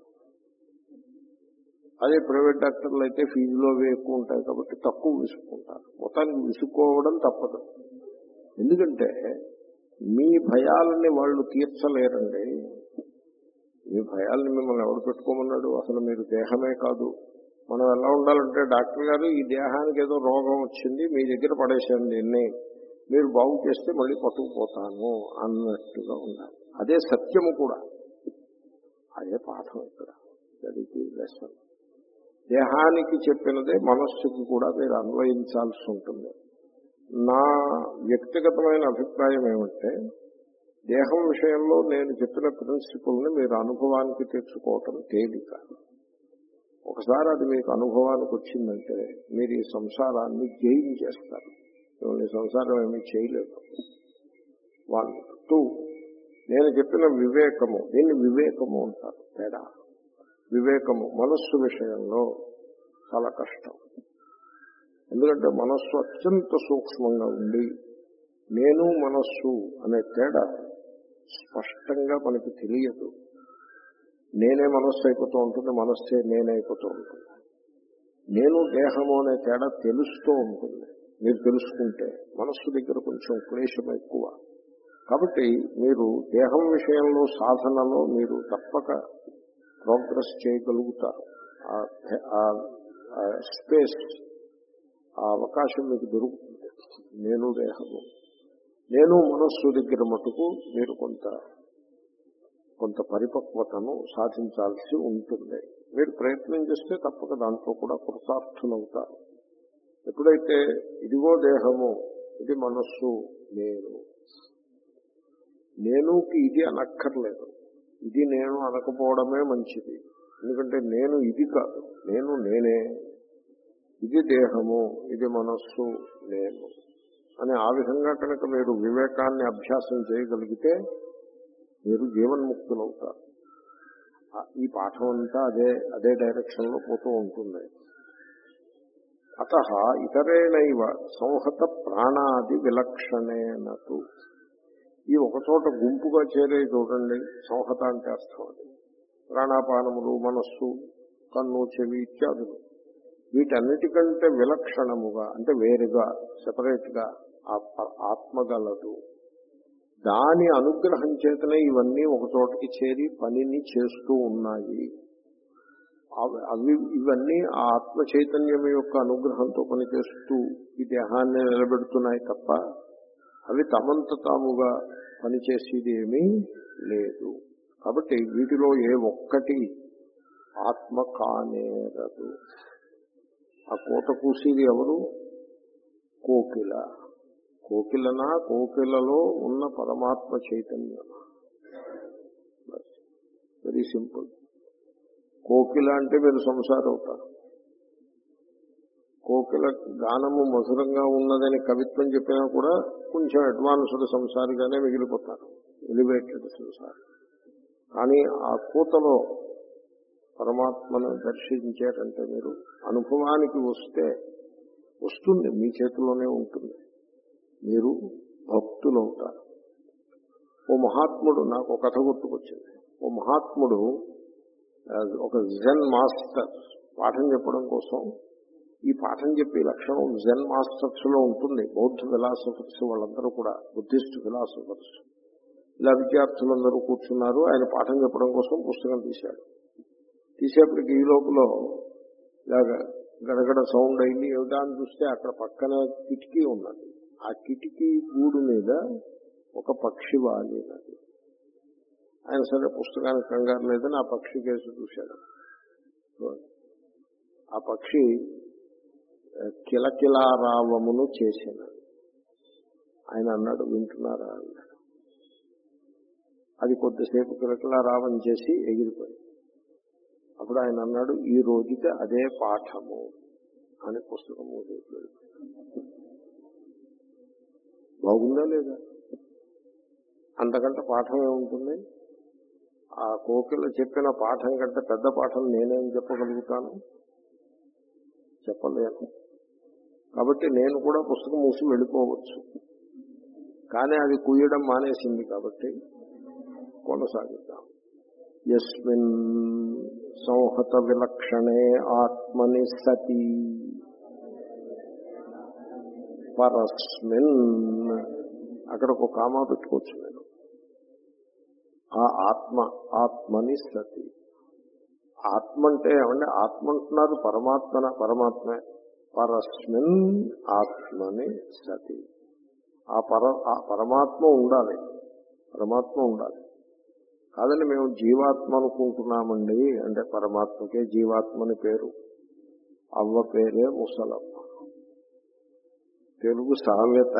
Speaker 1: అదే ప్రైవేట్ డాక్టర్లు అయితే ఫీజులో అవి ఎక్కువ ఉంటాయి కాబట్టి తక్కువ విసుక్కుంటారు. మొత్తానికి విసుక్కోవడం తప్పదు. ఎందుకంటే మీ భయాలని వాళ్ళు తీర్చలేరండి. మీ భయాలని మిమ్మల్ని ఎవరు పెట్టుకోమన్నాడు? అసలు మీరు దేహమే కాదు. మనం ఎలా ఉండాలంటే, డాక్టర్ గారు ఈ దేహానికి ఏదో రోగం వచ్చింది, మీ దగ్గర పడేసాను, దీన్ని మీరు బాగు చేస్తే మళ్ళీ పట్టుకుపోతాను అన్నట్టుగా ఉండాలి. అదే సత్యము కూడా, అదే పాఠం ఇక్కడ. లెసన్ దేహానికి చెప్పినదే మనస్సుకి కూడా మీరు అన్వయించాల్సి ఉంటుంది. నా వ్యక్తిగతమైన అభిప్రాయం ఏమంటే, దేహం విషయంలో నేను చెప్పిన ప్రిన్సిపుల్ని మీరు అనుభవానికి తెచ్చుకోవటం తేలిక. ఒకసారి అది మీకు అనుభవానికి వచ్చిందంటే మీరు ఈ సంసారాన్ని జయించేస్తారు. మిమ్మల్ని సంసారం ఏమీ చేయలేదు. వన్ టూ నేను చెప్పిన వివేకము, దీన్ని వివేకము అంటారు. తేడా వివేకము మనస్సు విషయంలో చాలా కష్టం. ఎందుకంటే మనస్సు అత్యంత సూక్ష్మంగా ఉండి నేను మనస్సు అనే తేడా స్పష్టంగా మనకి తెలియదు. నేనే మనస్సు అయిపోతూ ఉంటుంది, మనస్సే నేనైపోతూ ఉంటుంది. నేను దేహము అనే తేడా తెలుస్తూ ఉంటుంది. మీరు తెలుసుకుంటే మనస్సు దగ్గర కొంచెం క్లేశం ఎక్కువ. కాబట్టి మీరు దేహం విషయంలో సాధనలో మీరు తప్పక ప్రోగ్రెస్ చేయగలుగుతారు. ఆ స్పేస్, ఆ అవకాశం మీకు దొరుకుతుంది. నేను దేహము, నేను మనస్సు దగ్గర మటుకు మీరు కొంత కొంత పరిపక్వతను సాధించాల్సి ఉంటుంది. మీరు ప్రయత్నం చేస్తే తప్పక దాంట్లో కూడా కృతార్థులవుతారు. ఎప్పుడైతే ఇదిగో దేహము, ఇది మనస్సు, నేను నేనుకి ఇది అనక్కర్లేదు. ఇది నేను అనకపోవడమే మంచిది. ఎందుకంటే నేను ఇది కాదు, నేను నేనే. ఇది దేహము, ఇది మనస్సు, నేను అని ఆ విధంగా కనుక మీరు వివేకాన్ని అభ్యాసం చేయగలిగితే మీరు జీవన్ముక్తులవుతారు. ఈ పాఠం అంతా అదే అదే డైరెక్షన్ లో పోతూ ఉంటుంది. అతః ఇతరేణైవ సంహత ప్రాణాది విలక్షణేనతు. ఈ ఒకచోట గుంపుగా చేరే చూడండి, సంహత అంటే అర్థం అది. ప్రాణాపానములు, మనస్సు, కన్ను, చెవి ఇత్యాదులు వీటన్నిటికంటే విలక్షణముగా అంటే వేరుగా, సెపరేట్ గా ఆత్మగలదు. దాని అనుగ్రహం చేతనే ఇవన్నీ ఒక చోటకి చేరి పనిని చేస్తూ ఉన్నాయి. అవి ఇవన్నీ ఆ ఆత్మ చైతన్యం యొక్క అనుగ్రహంతో పనిచేస్తూ ఈ దేహాన్ని నిలబెడుతున్నాయి తప్ప అవి తమంత తాముగా పనిచేసేది ఏమీ లేదు. కాబట్టి వీటిలో ఏ ఒక్కటి ఆత్మ కానేరదు. ఆ కోట కూసేది ఎవరు? కోకిల. కోకిలనా, కోకిలలో ఉన్న పరమాత్మ చైతన్యం. Very simple. కోకిల అంటే మీరు సంసారం అవుతారు. కోకిల గానము మధురంగా ఉన్నదని కవిత్వం చెప్పినా కూడా కొంచెం అడ్వాన్స్డ్ సంసారిగానే మిగిలిపోతారు, ఎలివేటెడ్ సంసారి. కానీ ఆ కూతలో పరమాత్మను దర్శించారంటే మీరు అనుభవానికి వస్తే వస్తుంది, మీ చేతిలోనే ఉంటుంది. మీరు భక్తులు అవుతారు. ఓ మహాత్ముడు, నాకు ఒక కథ గుర్తుకొచ్చింది. ఓ మహాత్ముడు ఒక జెన్ మాస్టర్ పాఠం చెప్పడం కోసం, ఈ పాఠం చెప్పే లక్షణం జెన్ మాస్టర్స్ లో ఉంటుంది. బౌద్ధ ఫిలాసఫర్స్ వాళ్ళందరూ కూడా, బుద్ధిస్ట్ ఫిలాసఫర్స్, ఇలా విద్యార్థులందరూ కూర్చున్నారు. ఆయన పాఠం చెప్పడం కోసం పుస్తకం తీశాడు. తీసేపటికి ఈ లోపల ఇలాగా గడగడ సౌండ్ అయింది. ఏమిటా అని చూస్తే అక్కడ పక్కన కిటికీ ఉన్నది. ఆ కిటికీ గూడు మీద ఒక పక్షి వాలినది. ఆయన సరే పుస్తకానికి కంగారు లేదని ఆ పక్షి కేసు చూశాడు. ఆ పక్షి కిలకిలారావమును చేసినది. ఆయన అన్నాడు, వింటున్నారా అన్నాడు. అది కొద్దిసేపు కిలకిలారావం చేసి ఎగిరిపోయింది. అప్పుడు ఆయన అన్నాడు, ఈ రోజుకి అదే పాఠము అని పుస్తకం మూసేసి. బాగుందా లేదా? అంతకంటే పాఠం ఏముంటుంది? ఆ కోకిల చెప్పిన పాఠం కంటే పెద్ద పాఠం నేనేం చెప్పగలుగుతాను? చెప్పలేను. కాబట్టి నేను కూడా పుస్తకం మూసి వెళ్ళిపోవచ్చు. కానీ అది కుయ్యడం మానేసింది కాబట్టి కొనసాగిద్దాం. యస్మిన్ సంహత విలక్షణే ఆత్మని సతి పరస్మిన్, అక్కడ ఒక కామా పెట్టుకోవచ్చు నేను. ఆ ఆత్మ, ఆత్మని సతి. ఆత్మ అంటే ఏమంటే ఆత్మ అంటున్నారు, పరమాత్మన, పరమాత్మే. పరస్మిన్ ఆత్మని సతి. ఆ పర ఆ పరమాత్మ ఉండాలి, పరమాత్మ ఉండాలి. కాదని మేము జీవాత్మ అనుకుంటున్నామండి అంటే పరమాత్మకే జీవాత్మని పేరు. అవ్వ పేరే ముసలమ్మ. తెలుగు సామెత.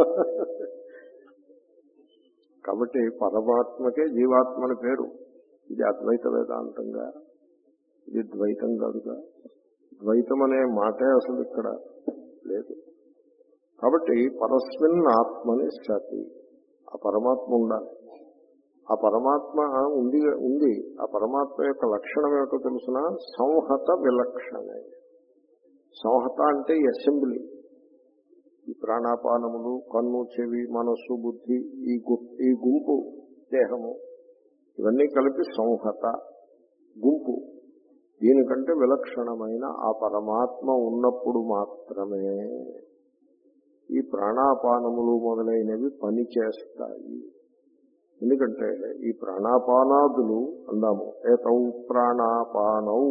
Speaker 1: కాబట్టి పరమాత్మకే జీవాత్మని పేరు. ఇది అద్వైత వేదాంతంగా, ఇది ద్వైతం కాదుగా. ద్వైతం అనే మాటే అసలు ఇక్కడ లేదు. కాబట్టి పరస్మిన్ ఆత్మని సతి, ఆ పరమాత్మ ఉండాలి. ఆ పరమాత్మ ఉంది ఉంది ఆ పరమాత్మ యొక్క లక్షణం ఏమిటో తెలుసిన సంహత విలక్షణే. సంహత అంటే అసెంబ్లీ. ఈ ప్రాణాపానములు, కన్ను, చెవి, మనస్సు, బుద్ధి, ఈ ఈ గుంపు, దేహము, ఇవన్నీ కలిపి సంహత గుంపు. దీనికంటే విలక్షణమైన ఆ పరమాత్మ ఉన్నప్పుడు మాత్రమే ఈ ప్రాణాపానములు మొదలైనవి పనిచేస్తాయి. ఎందుకంటే ఈ ప్రాణాపానాదులు అందాము, ఏతౌ ప్రాణాపానౌ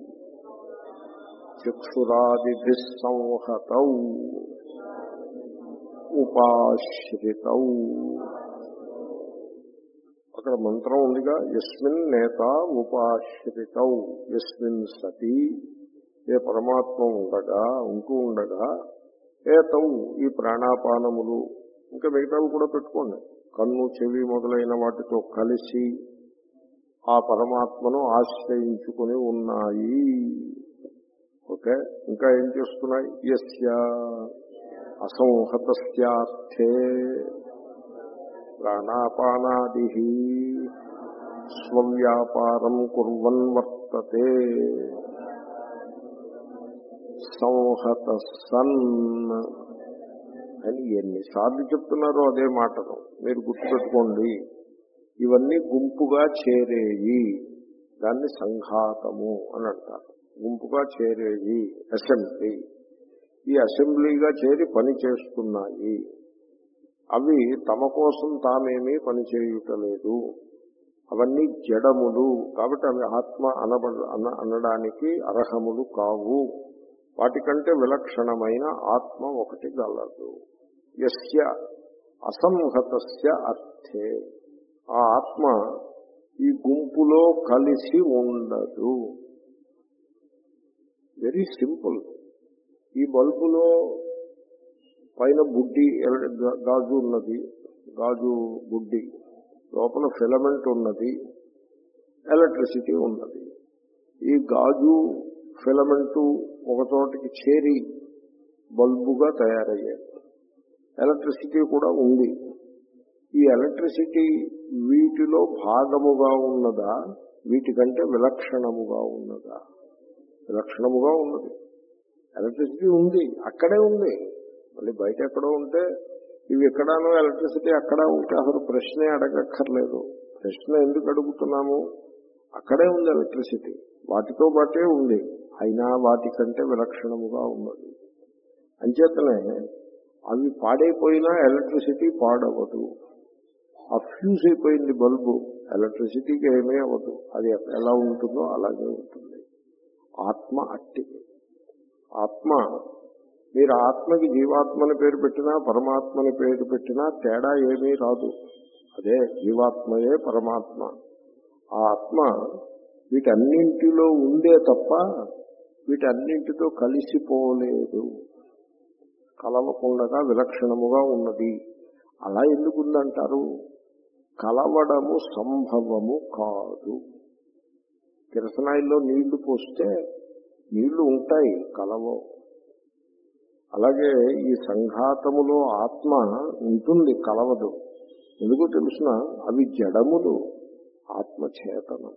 Speaker 1: చక్షురాదిభి సంహతౌ ఉపాశ్రితౌ. అక్కడ మంత్రం ఉందిగా, యస్మిన్ నేత ఉపాశ్రితౌ, యస్మిన్ సతి, ఏ పరమాత్మ ఉండగా ఉంటూ ఉండగా, ఏతౌ ఈ ప్రాణాపానములు, ఇంకా మిగతావి కూడా పెట్టుకోండి, కన్ను, చెవి మొదలైన వాటితో కలిసి ఆ పరమాత్మను ఆశ్రయించుకుని ఉన్నాయి. ఓకే, ఇంకా ఏం చేస్తున్నాయి? యస్య అసంహతస్యార్థే ప్రాణాపానాది స్వవ్యాపారం కుర్వన్ వర్తతే సంహత సన్ అని ఎన్నిసార్లు చెప్తున్నారో అదే మాటను మీరు గుర్తుపెట్టుకోండి. ఇవన్నీ గుంపుగా చేరేయి, దాన్ని సంఘాతము అని అంటారు. గుంపుగా చేరేయి అసెంబ్లీ. ఈ అసెంబ్లీగా చేరి పని చేస్తున్నాయి. అవి తమ కోసం తామేమీ పనిచేయుటలేదు. అవన్నీ జడములు కాబట్టి అవి ఆత్మ అనబ అనడానికి అర్హములు కావు. వాటికంటే విలక్షణమైన ఆత్మ ఒకటి గలదు. యస్య అసంహతస్య అర్థే, ఆ ఆత్మ ఈ గుంపులో కలిసి ఉండదు. Very simple. ఈ బల్బులో పైన బుడ్డి గాజు ఉన్నది, గాజు బుడ్డి లోపల ఫిలమెంట్ ఉన్నది, ఎలక్ట్రిసిటీ ఉన్నది. ఈ గాజు ఫిలమెంటు ఒక చోటికి చేరి బల్బుగా తయారయ్యాయి. ఎలక్ట్రిసిటీ కూడా ఉంది. ఈ ఎలక్ట్రిసిటీ వీటిలో భాగముగా ఉన్నదా, వీటికంటే విలక్షణముగా ఉన్నదా? విలక్షణముగా ఉన్నది. ఎలక్ట్రిసిటీ ఉంది, అక్కడే ఉంది. మళ్ళీ బయట ఎక్కడో ఉంటే ఇవి ఎక్కడానో ఎలక్ట్రిసిటీ అక్కడ ఉంటే అసలు ప్రశ్నే అడగక్కర్లేదు. ప్రశ్న ఎందుకు అడుగుతున్నాము? అక్కడే ఉంది ఎలక్ట్రిసిటీ, వాటితో పాటే ఉంది, అయినా వాటికంటే విలక్షణముగా ఉన్నది. అంచేతనే అవి పాడైపోయినా ఎలక్ట్రిసిటీ పాడవదు. ఆ ఫ్యూజ్ అయిపోయింది బల్బు, ఎలక్ట్రిసిటీకి ఏమీ అవ్వదు. అది ఎలా ఉంటుందో అలాగే ఉంటుంది. ఆత్మ అట్టిది. ఆత్మ, మీరు ఆత్మకి జీవాత్మని పేరు పెట్టినా పరమాత్మని పేరు పెట్టినా తేడా ఏమీ రాదు. అదే జీవాత్మయే పరమాత్మ. ఆ ఆత్మ వీటన్నింటిలో ఉందే తప్ప వీటన్నింటితో కలిసిపోలేదు. కలవకుండా విలక్షణముగా ఉన్నది. అలా ఎందుకుందంటారు? కలవడము సంభవము కాదు. కిరసనాయిల్లో నీళ్లు పోస్తే నీళ్లు ఉంటాయి, కలవవు. అలాగే ఈ సంఘాతములో ఆత్మ ఉంటుంది, కలవదు. ఎందుకు తెలుసిన? అవి జడములు, ఆత్మ చేతనం.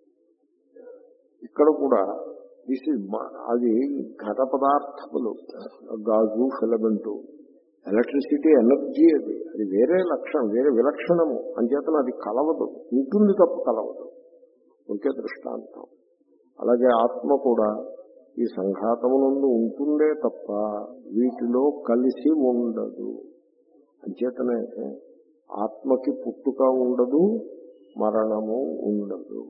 Speaker 1: ఇక్కడ కూడా దిస్ ఇస్ అది ఘట పదార్థములు, గాజు, ఫిలమెంటు, ఎలక్ట్రిసిటీ ఎనర్జీ. అది అది వేరే లక్షణం, వేరే విలక్షణము. అంచేతన అది కలవదు, ఉంటుంది తప్ప కలవదు. ఒకే దృష్టాంతం. అలాగే ఆత్మ కూడా ఈ సంఘాతమునందు ఉంటుందే తప్ప వీటిలో కలిసి ఉండదు. అంచేతనే ఆత్మకి పుట్టుక ఉండదు, మరణము ఉండదు.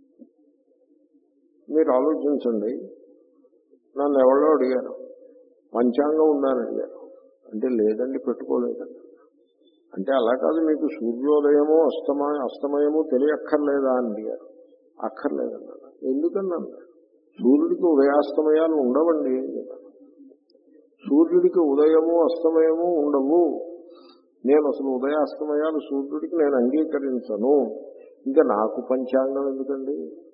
Speaker 1: మీరు ఆలోచించండి. నన్ను ఎవరో అడిగారు, పంచాంగం ఉందని అడిగారు. అంటే లేదండి, పెట్టుకోలేదండి. అంటే అలా కాదు, మీకు సూర్యోదయమో అస్తమయ అస్తమయమో తెలియక్కర్లేదా అని అడిగారు. అక్కర్లేదన్నాడు. ఎందుకన్నాను? సూర్యుడికి ఉదయాస్తమయాలు ఉండవండి. సూర్యుడికి ఉదయము అస్తమయము ఉండవు. నేను అసలు ఉదయాస్తమయాలు సూర్యుడికి నేను అంగీకరించను. ఇంకా నాకు పంచాంగం ఎందుకండి?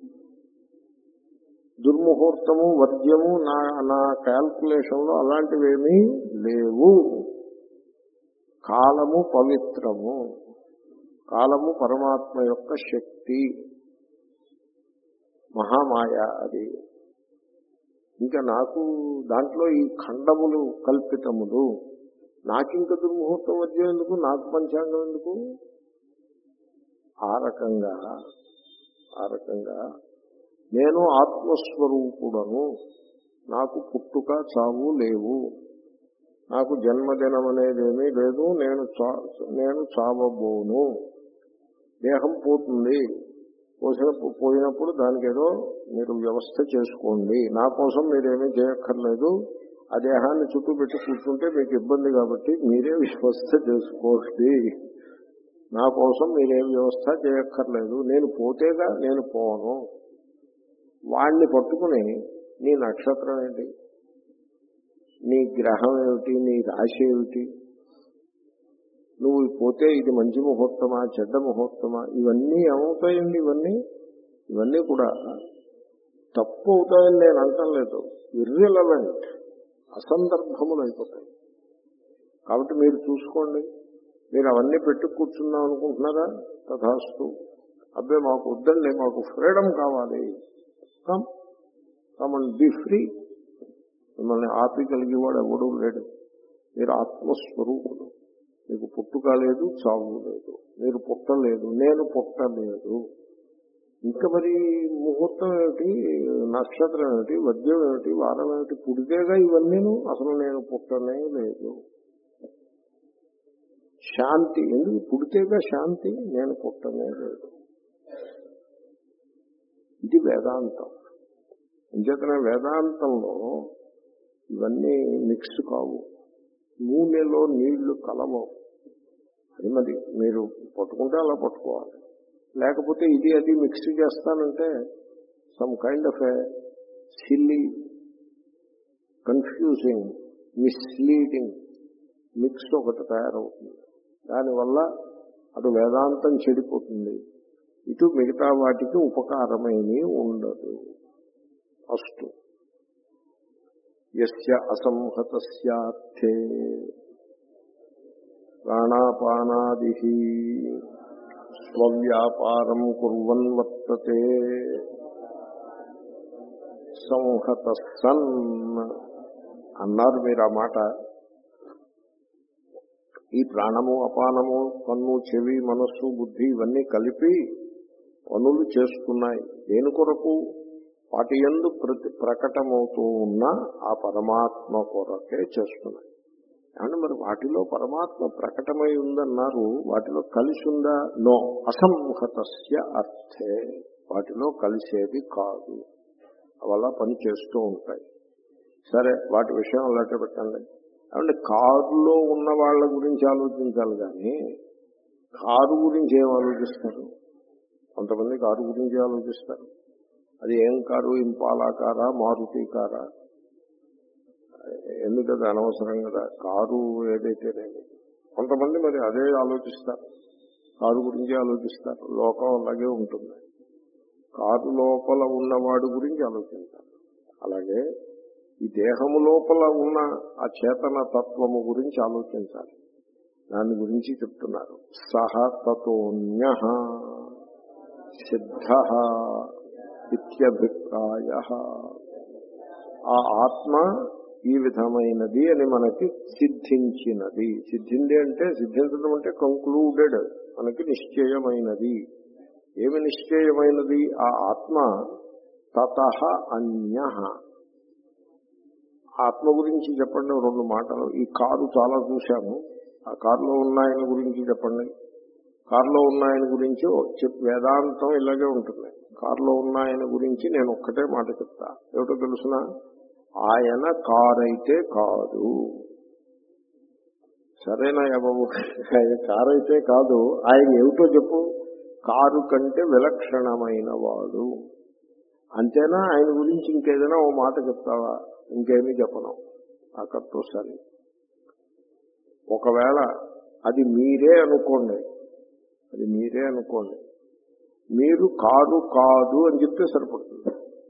Speaker 1: దుర్ముహూర్తము, వర్జ్యము నా నా క్యాల్కులేషన్లో అలాంటివేమీ లేవు. కాలము పవిత్రము. కాలము పరమాత్మ యొక్క శక్తి, మహామాయ అది. ఇంకా నాకు దాంట్లో ఈ ఖండములు కల్పితములు, నాకింక దుర్ముహూర్తం వచ్చే ఎందుకు, నాకు పంచాంగం ఎందుకు? ఆ రకంగా ఆ రకంగా నేను ఆత్మస్వరూపుడను, నాకు పుట్టుక చావు లేవు, నాకు జన్మదినం అనేదేమీ లేదు, నేను చా నేను చావబోను, దేహం పోతుంది, పోసిన పోయినప్పుడు దానికి ఏదో మీరు వ్యవస్థ చేసుకోండి, నా కోసం మీరేమీ చేయక్కర్లేదు, ఆ దేహాన్ని చుట్టూ పెట్టి కూర్చుంటే మీకు ఇబ్బంది కాబట్టి మీరే వ్యవస్థ చేసుకోండి, నా కోసం మీరేం వ్యవస్థ చేయక్కర్లేదు, నేను పోతేగా నేను పోను. వాణ్ణి పట్టుకుని నీ నక్షత్రం ఏంటి, నీ గ్రహం ఏమిటి, నీ రాశి ఏమిటి, నువ్వు పోతే ఇది మంచి ముహూర్తమా చెడ్డ ముహూర్తమా, ఇవన్నీ ఏమవుతాయండి? ఇవన్నీ ఇవన్నీ కూడా తప్పు అవుతాయని నేను అంటలేదు, ఇర్రిలవెంట్, అసందర్భములు అయిపోతాయి. కాబట్టి మీరు చూసుకోండి. మీరు అవన్నీ పెట్టి కూర్చుందాం అనుకుంటున్నారా? తథాస్తు. అబ్బే మాకు వద్దండి, మాకు ఫ్రీడమ్ కావాలి, come come and be free. మిమ్మల్ని ఆపగలిగేవాడు ఎవడూ లేడు. మీరు ఆత్మస్వరూపుడు, మీకు పుట్టుక లేదు, చావు లేదు, మీరు పుట్టలేదు, నేను పుట్టలేదు. ఇంకా మరి ముహూర్తం ఏమిటి, నక్షత్రం ఏమిటి, వద్యం ఏమిటి, వారం ఏమిటి, పుడితేగా ఇవన్నీను. అసలు నేను పుట్టనే లేదు. శాంతి ఎందుకు? పుడితేగా శాంతి, నేను పుట్టనే లేదు. ఇది వేదాంతం. అంచేతనే వేదాంతంలో ఇవన్నీ మిక్స్ కావు, నూనెలో నీళ్లు కలవవు. అది మరి మీరు పట్టుకుంటే అలా పట్టుకోవాలి, లేకపోతే ఇది అది మిక్స్ చేస్తానంటే some kind of a silly, confusing, misleading mix ఒకటి తయారవుతుంది. దానివల్ల అటు వేదాంతం చెడిపోతుంది, ఇటు మిగతా వాటికి ఉపకారమేమీ ఉండదు. అస్తు యస్య అసంహతస్యార్థే ప్రాణాపానాదిహి స్వవ్యాపారం కుర్వన్ వర్తతే సంహత సన్ అన్నారు మీరు ఆ మాట. ఈ ప్రాణము, అపానము, కన్ను, చెవి, మనస్సు, బుద్ధి ఇవన్నీ కలిపి పనులు చేస్తున్నాయి. దేని కొరకు? వాటి యందు ప్రతి ప్రకటమవుతూ ఉన్న ఆ పరమాత్మ కొరకే చేస్తున్నాయి. ఏమంటే మరి వాటిలో పరమాత్మ ప్రకటమై ఉందన్నారు, వాటిలో కలిసి ఉందా? నో. అసంహతస్య అర్థే, వాటిలో కలిసేది కాదు, అవలా పని చేస్తూ ఉంటాయి. సరే, వాటి విషయం అలాంటి పెట్టండి. అంటే కారులో ఉన్న వాళ్ళ గురించి ఆలోచించాలి కానీ కారు గురించి ఏం ఆలోచిస్తారు? కొంతమంది కారు గురించి ఆలోచిస్తారు. అది ఏం కారు, ఇంపాలా కారా, మారుతి కారా, ఎందుకది అనవసరం కదా, కారు ఏదైతేనేమి. కొంతమంది మరి అదే ఆలోచిస్తారు, కారు గురించి ఆలోచిస్తారు. లోకం అలాగే ఉంటుంది, కారు లోపల ఉన్నవాడు గురించి ఆలోచించాలి. అలాగే ఈ దేహము లోపల ఉన్న ఆ చేతన తత్వము గురించి ఆలోచించాలి. దాని గురించి చెప్తున్నారు. సహ తతోన్యః సిద్ధః ఇత్యభిప్రాయః. ఆ ఆత్మ ఈ విధమైనది అని మనకి సిద్ధించినది. సిద్ధింది అంటే, సిద్ధించడం అంటే కంక్లూడెడ్, మనకి నిశ్చయమైనది. ఏమి నిశ్చయమైనది? ఆ ఆత్మ తతః అన్యః. ఆత్మ గురించి చెప్పండి రెండు మాటలు. ఈ కారు చాలా చూశాము, ఆ కారులో ఉన్న ఆయన గురించి చెప్పండి. కారులో ఉన్న ఆయన గురించి చెప్పి వేదాంతం ఇలాగే ఉంటుంది. కారులో ఉన్న ఆయన గురించి నేను ఒక్కటే మాట చెప్తా. ఏమిటో తెలుసిన? ఆయన కారైతే కాదు. సరేనా బాబు, ఆయన కారైతే కాదు, ఆయన ఏమిటో చెప్పు. కారు కంటే విలక్షణమైన వాడు. అంతేనా? ఆయన గురించి ఇంకేదైనా ఓ మాట చెప్తావా? ఇంకేమీ చెప్పను. అక్కడితో సరే. ఒకవేళ అది మీరే అనుకోండి, అది మీరే అనుకోండి, మీరు కారు కాదు అని చెప్తే సరిపడుతుంది.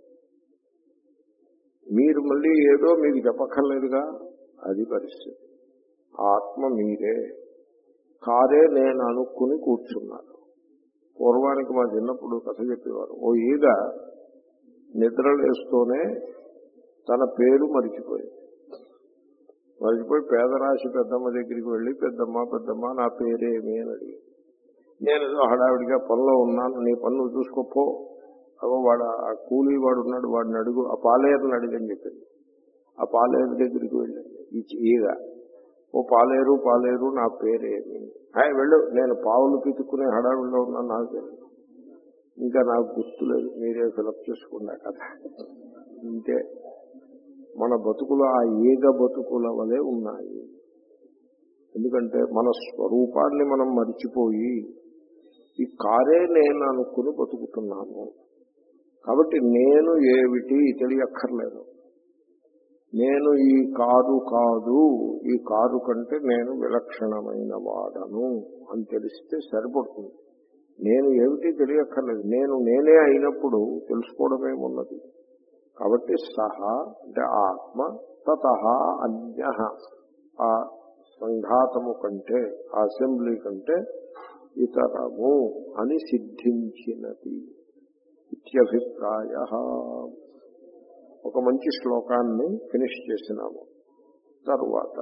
Speaker 1: మీరు మళ్ళీ ఏదో మీకు చెప్పక్కర్లేదుగా. అది పరిస్థితి. ఆత్మ మీరే, కారే నేను అనుకుని కూర్చున్నాను. పూర్వానికి మా చిన్నప్పుడు కథ చెప్పేవారు. ఓ ఈగ నిద్రలేస్తూనే తన పేరు మరిచిపోయింది. మరిచిపోయి పేదరాశి పెద్దమ్మ దగ్గరికి వెళ్ళి, పెద్దమ్మ పెద్దమ్మ నా పేరేమి అని అడిగి, నేను హడావిడిగా పనిలో ఉన్నాను, నీ పని నువ్వు చూసుకోపో, అగో వాడు ఆ కూలీ వాడు ఉన్నాడు, వాడిని అడుగు, ఆ పాలేరుని అడిగని చెప్పింది. ఆ పాలేరు దగ్గరికి వెళ్ళండి ఈ ఈగ. ఓ పాలేరు పాలేరు నా పేరేమి, హాయ్ వెళ్ళు, నేను పావులు పితుక్కునే హడావిడిలో ఉన్నాను, నాకు తెలియదు, ఇంకా నాకు గుర్తులేదు, మీరే ఫిలప్ చేసుకున్నా కదా. ఇంతే మన బతుకులు ఆ ఈగ బతుకుల వలె ఉన్నాయి. ఎందుకంటే మన స్వరూపాన్ని మనం మరిచిపోయి ఈ కారే నేను అనుకుని బతుకుతున్నాము. కాబట్టి నేను ఏమిటి తెలియక్కర్లేదు. నేను ఈ కారు కాదు, ఈ కారు కంటే నేను విలక్షణమైన వాడను అని తెలిస్తే సరిపడుతుంది. నేను ఏమిటి తెలియక్కర్లేదు. నేను నేనే అయినప్పుడు తెలుసుకోవడమేమున్నది. కాబట్టి సహ అంటే ఆత్మ, తతః అన్యః ఆ సంఘాతము కంటే, ఆ అసెంబ్లీ కంటే ఇతరము అని సిద్ధించినది ఇత్యభిప్రాయః. ఒక మంచి శ్లోకాన్ని ఫినిష్ చేసినాము. తరువాత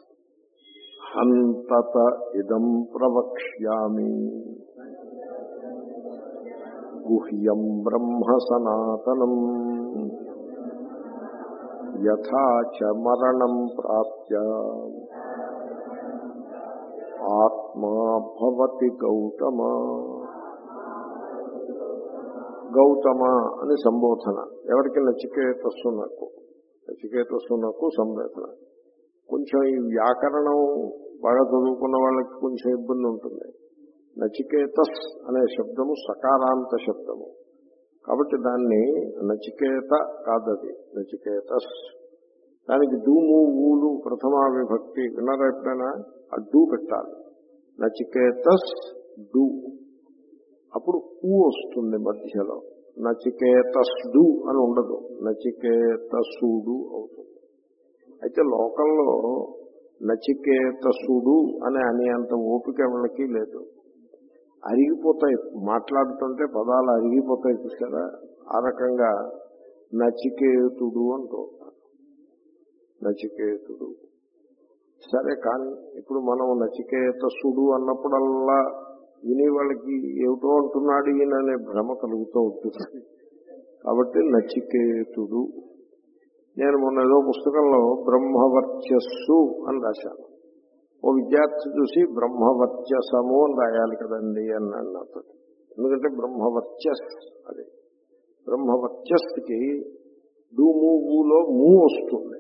Speaker 1: హంతత ఇదం ప్రవక్ష్యామి గుహ్యం బ్రహ్మ సనాతనం యథా చ మరణం ప్రాప్య ఆత్మా భవతి గౌతమ. గౌతమ అని సంబోధన ఎవరికి? నచికేతస్సునకు. నచికేతస్సునకు సంబోధన. కొంచెం ఈ వ్యాకరణం బాగా చదువుకున్న వాళ్ళకి కొంచెం ఇబ్బంది ఉంటుంది. నచికేతస్ అనే శబ్దము సకారాంత శబ్దము కాబట్టి దాన్ని నచికేత కాదది, నచికేతస్. దానికి దూము ఊలు ప్రథమా విభక్తి విన్నారా ఎప్పుడైనా? అడ్డు పెట్టాలి. నచికేతస్ డు, అప్పుడు ఊ వస్తుంది మధ్యలో. నచికేతస్డు అని ఉండదు, నచికేతసుడు అవుతుంది. అయితే లోకంలో నచికేతసుడు అని అనే అంత ఓపిక వాళ్ళకి లేదు. అరిగిపోతాయి, మాట్లాడుతుంటే పదాలు అరిగిపోతాయి చూసారా, ఆ రకంగా నచికేతుడు అంటూ ఉంటారు. నచికేతుడు సరే, కానీ ఇప్పుడు మనం నచికేతసుడు అన్నప్పుడల్లా విని వాళ్ళకి ఏమిటో అంటున్నాడు ఈయన అనే భ్రమ కలుగుతూ ఉంటుంది. కాబట్టి నచికేతుడు. నేను మొన్న ఏదో పుస్తకంలో బ్రహ్మవర్చస్సు అని రాశాను. ఓ విద్యార్థి చూసి బ్రహ్మవర్చసము అని రాయాలి కదండి అన్నాడు నాతో. ఎందుకంటే బ్రహ్మవర్చస్ అది. బ్రహ్మవర్చస్కి డు మూలో మూ వస్తుంది.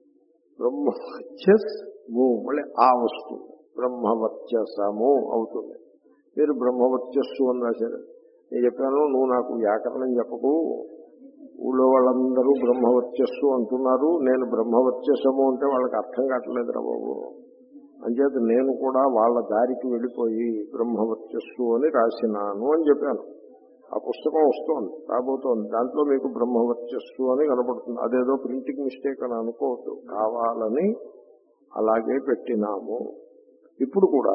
Speaker 1: బ్రహ్మవర్చస్ మూ మళ్ళీ ఆ వస్తుంది, బ్రహ్మవర్చసము అవుతుంది. మీరు బ్రహ్మవర్చస్సు అని రాశారు. నేను చెప్పాను, నువ్వు నాకు వ్యాకరణం చెప్పకు, ఊళ్ళో వాళ్ళందరూ బ్రహ్మవర్చస్సు అంటున్నారు, నేను బ్రహ్మవర్చసము అంటే వాళ్ళకి అర్థం కావట్లేదురా బాబు. అంచేత నేను కూడా వాళ్ళ దారికి వెళ్ళిపోయి బ్రహ్మవర్చస్సు అని రాసినాను అని చెప్పాను. ఆ పుస్తకం వస్తోంది, రాబోతోంది. దాంట్లో మీకు బ్రహ్మవర్చస్సు అని కనపడుతుంది. అదేదో ప్రింటింగ్ మిస్టేక్ అని అనుకోవద్దు, కావాలని అలాగే పెట్టినాము. ఇప్పుడు కూడా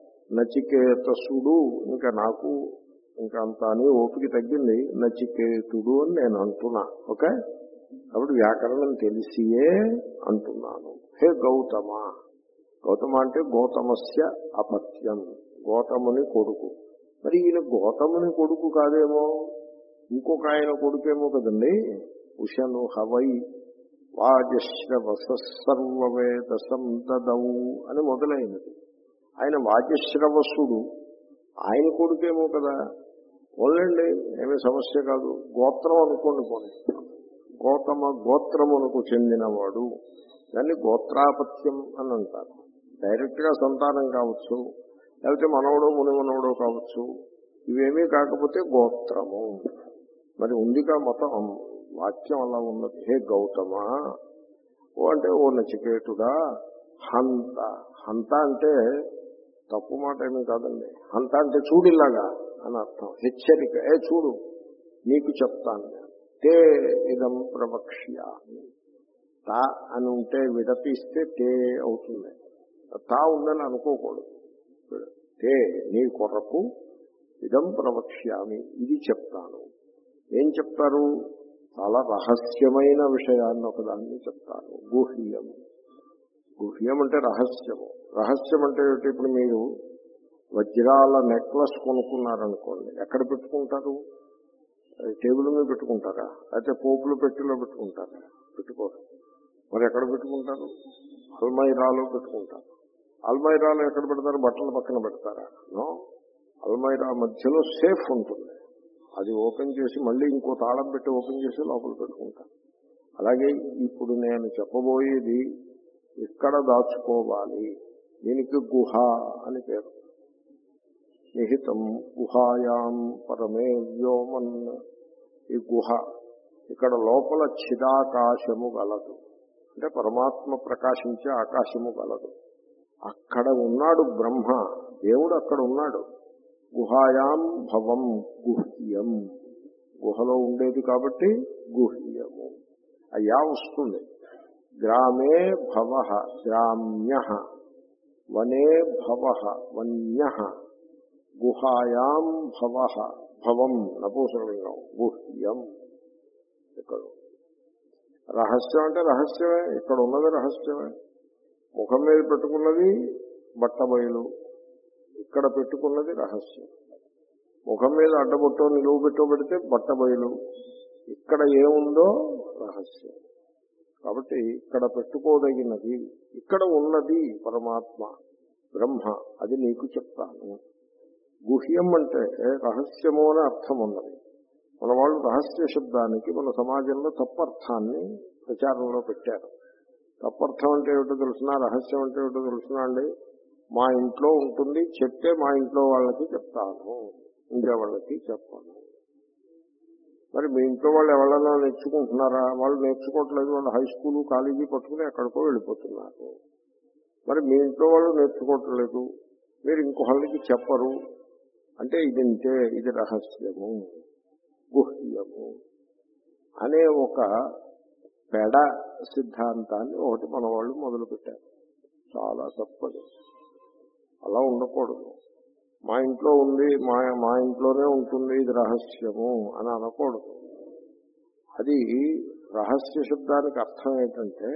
Speaker 1: నచికేతసుడు, ఇంకా నాకు ఇంకా అంత అని ఓపిక తగ్గింది, నచికేతుడు అని నేను అంటున్నా. ఓకే, కాబట్టి వ్యాకరణం తెలిసియే అంటున్నాను. హే గౌతమ. గౌతమ అంటే గౌతమస్య అపత్యం, గౌతముని కొడుకు. మరి ఈయన గౌతముని కొడుకు కాదేమో, ఇంకొక ఆయన కొడుకేమో కదండి. ఉషను హవై వాజశ్రవస సర్వవేద సంతదౌ అని మొదలైనది. ఆయన వాజశ్రవసుడు, ఆయన కొడుకేమో కదా. పోలండి, ఏమీ సమస్య కాదు. గోత్రం అనుకోండి, పోనీ గౌతమ గోత్రమునకు చెందినవాడు, దాన్ని గోత్రాపత్యం అని అంటారు. డైరెక్ట్ గా సంతానం కావచ్చు, లేకపోతే మనవడో ముని మనవడో కావచ్చు. ఇవేమీ కాకపోతే గోత్రము. మరి ఉందిగా మొత్తం వాక్యం అలా ఉన్నది. హే గౌతమ, ఓ అంటే ఓ నచికేతుడా. హంత, హంత అంటే తప్పు మాట ఏమీ కాదండి. హంత అంటే చూడిలాగా అని అర్థం, హెచ్చరిక. ఏ చూడు, నీకు చెప్తాను. తే ఇదం ప్రవక్ష్యామి. తా అని ఉంటే విడతీస్తే తే అవుతుంది. తా ఉందని అనుకోకూడదు. తే నీ కొరకు ఇదం ప్రవక్ష్యామి, ఇది చెప్తాను. ఏం చెప్తారు? చాలా రహస్యమైన విషయాన్ని ఒకదాన్ని చెప్తాను. గుహ్యం. గుహ్యం అంటే రహస్యము. రహస్యం అంటే ఇప్పుడు మీరు వజ్రాల నెక్లెస్ కొనుక్కున్నారనుకోండి, ఎక్కడ పెట్టుకుంటారు? టేబుల్ మీద పెట్టుకుంటారా, లేకపోతే పోపులు పెట్టిలో పెట్టుకుంటారా? పెట్టుకోరు. మరి ఎక్కడ పెట్టుకుంటారు? అల్మైరాలో పెట్టుకుంటారు. అల్మైరాలో ఎక్కడ పెడతారు? బట్టల పక్కన పెడతారా? నో. అల్మైరా మధ్యలో సేఫ్ ఉంటుంది, అది ఓపెన్ చేసి మళ్ళీ ఇంకో తాళం పెట్టి ఓపెన్ చేసి లోపల పెట్టుకుంటారు. అలాగే ఇప్పుడు నేను చెప్పబోయేది ఇక్కడ దాచుకోవాలి. దీనికి గుహ అని పేరు. నిహితం గుహాయాం పరమే వ్యోమన్. ఈ గుహ, ఇక్కడ లోపల చిదాకాశము గలదు, అంటే పరమాత్మ ప్రకాశించే ఆకాశము గలదు. అక్కడ ఉన్నాడు బ్రహ్మ, దేవుడు అక్కడ ఉన్నాడు. గుహాయాం భవం గుహ్యం, గుహలో ఉండేది కాబట్టి గుహ్యము. అయ్యా వస్తుంది. గ్రామే భవ గ్రామ్య, వనే భవ వన్య, గుహాయాం భవ భవం నపూసలింగం గుహ్యం. ఇక్కడ రహస్యం అంటే రహస్యమే, ఇక్కడ ఉన్నది రహస్యమే. ముఖం మీద పెట్టుకున్నది బట్టబయలు, ఇక్కడ పెట్టుకున్నది రహస్యం. ముఖం మీద అడ్డబొట్టో నిలువు పెట్టో పెడితే బట్టబయలు, ఇక్కడ ఏముందో రహస్యం. కాబట్టి ఇక్కడ పెట్టుకోదగినది, ఇక్కడ ఉన్నది పరమాత్మ బ్రహ్మ, అది నీకు చెప్తాను. గుహ్యం అంటే రహస్యము అని అర్థం ఉన్నది. మన వాళ్ళు రహస్య శబ్దానికి మన సమాజంలో తప్పర్థాన్ని ప్రచారంలో పెట్టారు. తప్పర్థం అంటే ఏమిటో తెలుసునా, రహస్యం అంటే ఏమిటో తెలుసునా అండి? మా ఇంట్లో ఉంటుంది, చెప్తే మా ఇంట్లో వాళ్ళకి చెప్తాను, ఇంకే వాళ్ళకి చెప్పాను. మరి మీ ఇంట్లో వాళ్ళు ఎవరైనా నేర్చుకుంటున్నారా? వాళ్ళు నేర్చుకోవట్లేదు, వాళ్ళు హై స్కూలు కాలేజీ పట్టుకుని ఎక్కడికో వెళ్ళిపోతున్నారు. మరి మీ ఇంట్లో వాళ్ళు నేర్చుకోవట్లేదు, మీరు ఇంకొకళ్ళకి చెప్పరు అంటే ఇదంతే, ఇది రహస్యము గుహ్యము అనే ఒక పెడ సిద్ధాంతాన్ని ఒకటి మన వాళ్ళు మొదలుపెట్టారు. చాలా తప్పదు, అలా ఉండకూడదు. మా ఇంట్లో ఉంది, మా మా ఇంట్లోనే ఉంటుంది, ఇది రహస్యము అని అనకూడదు. అది రహస్య శబ్దానికి అర్థం ఏంటంటే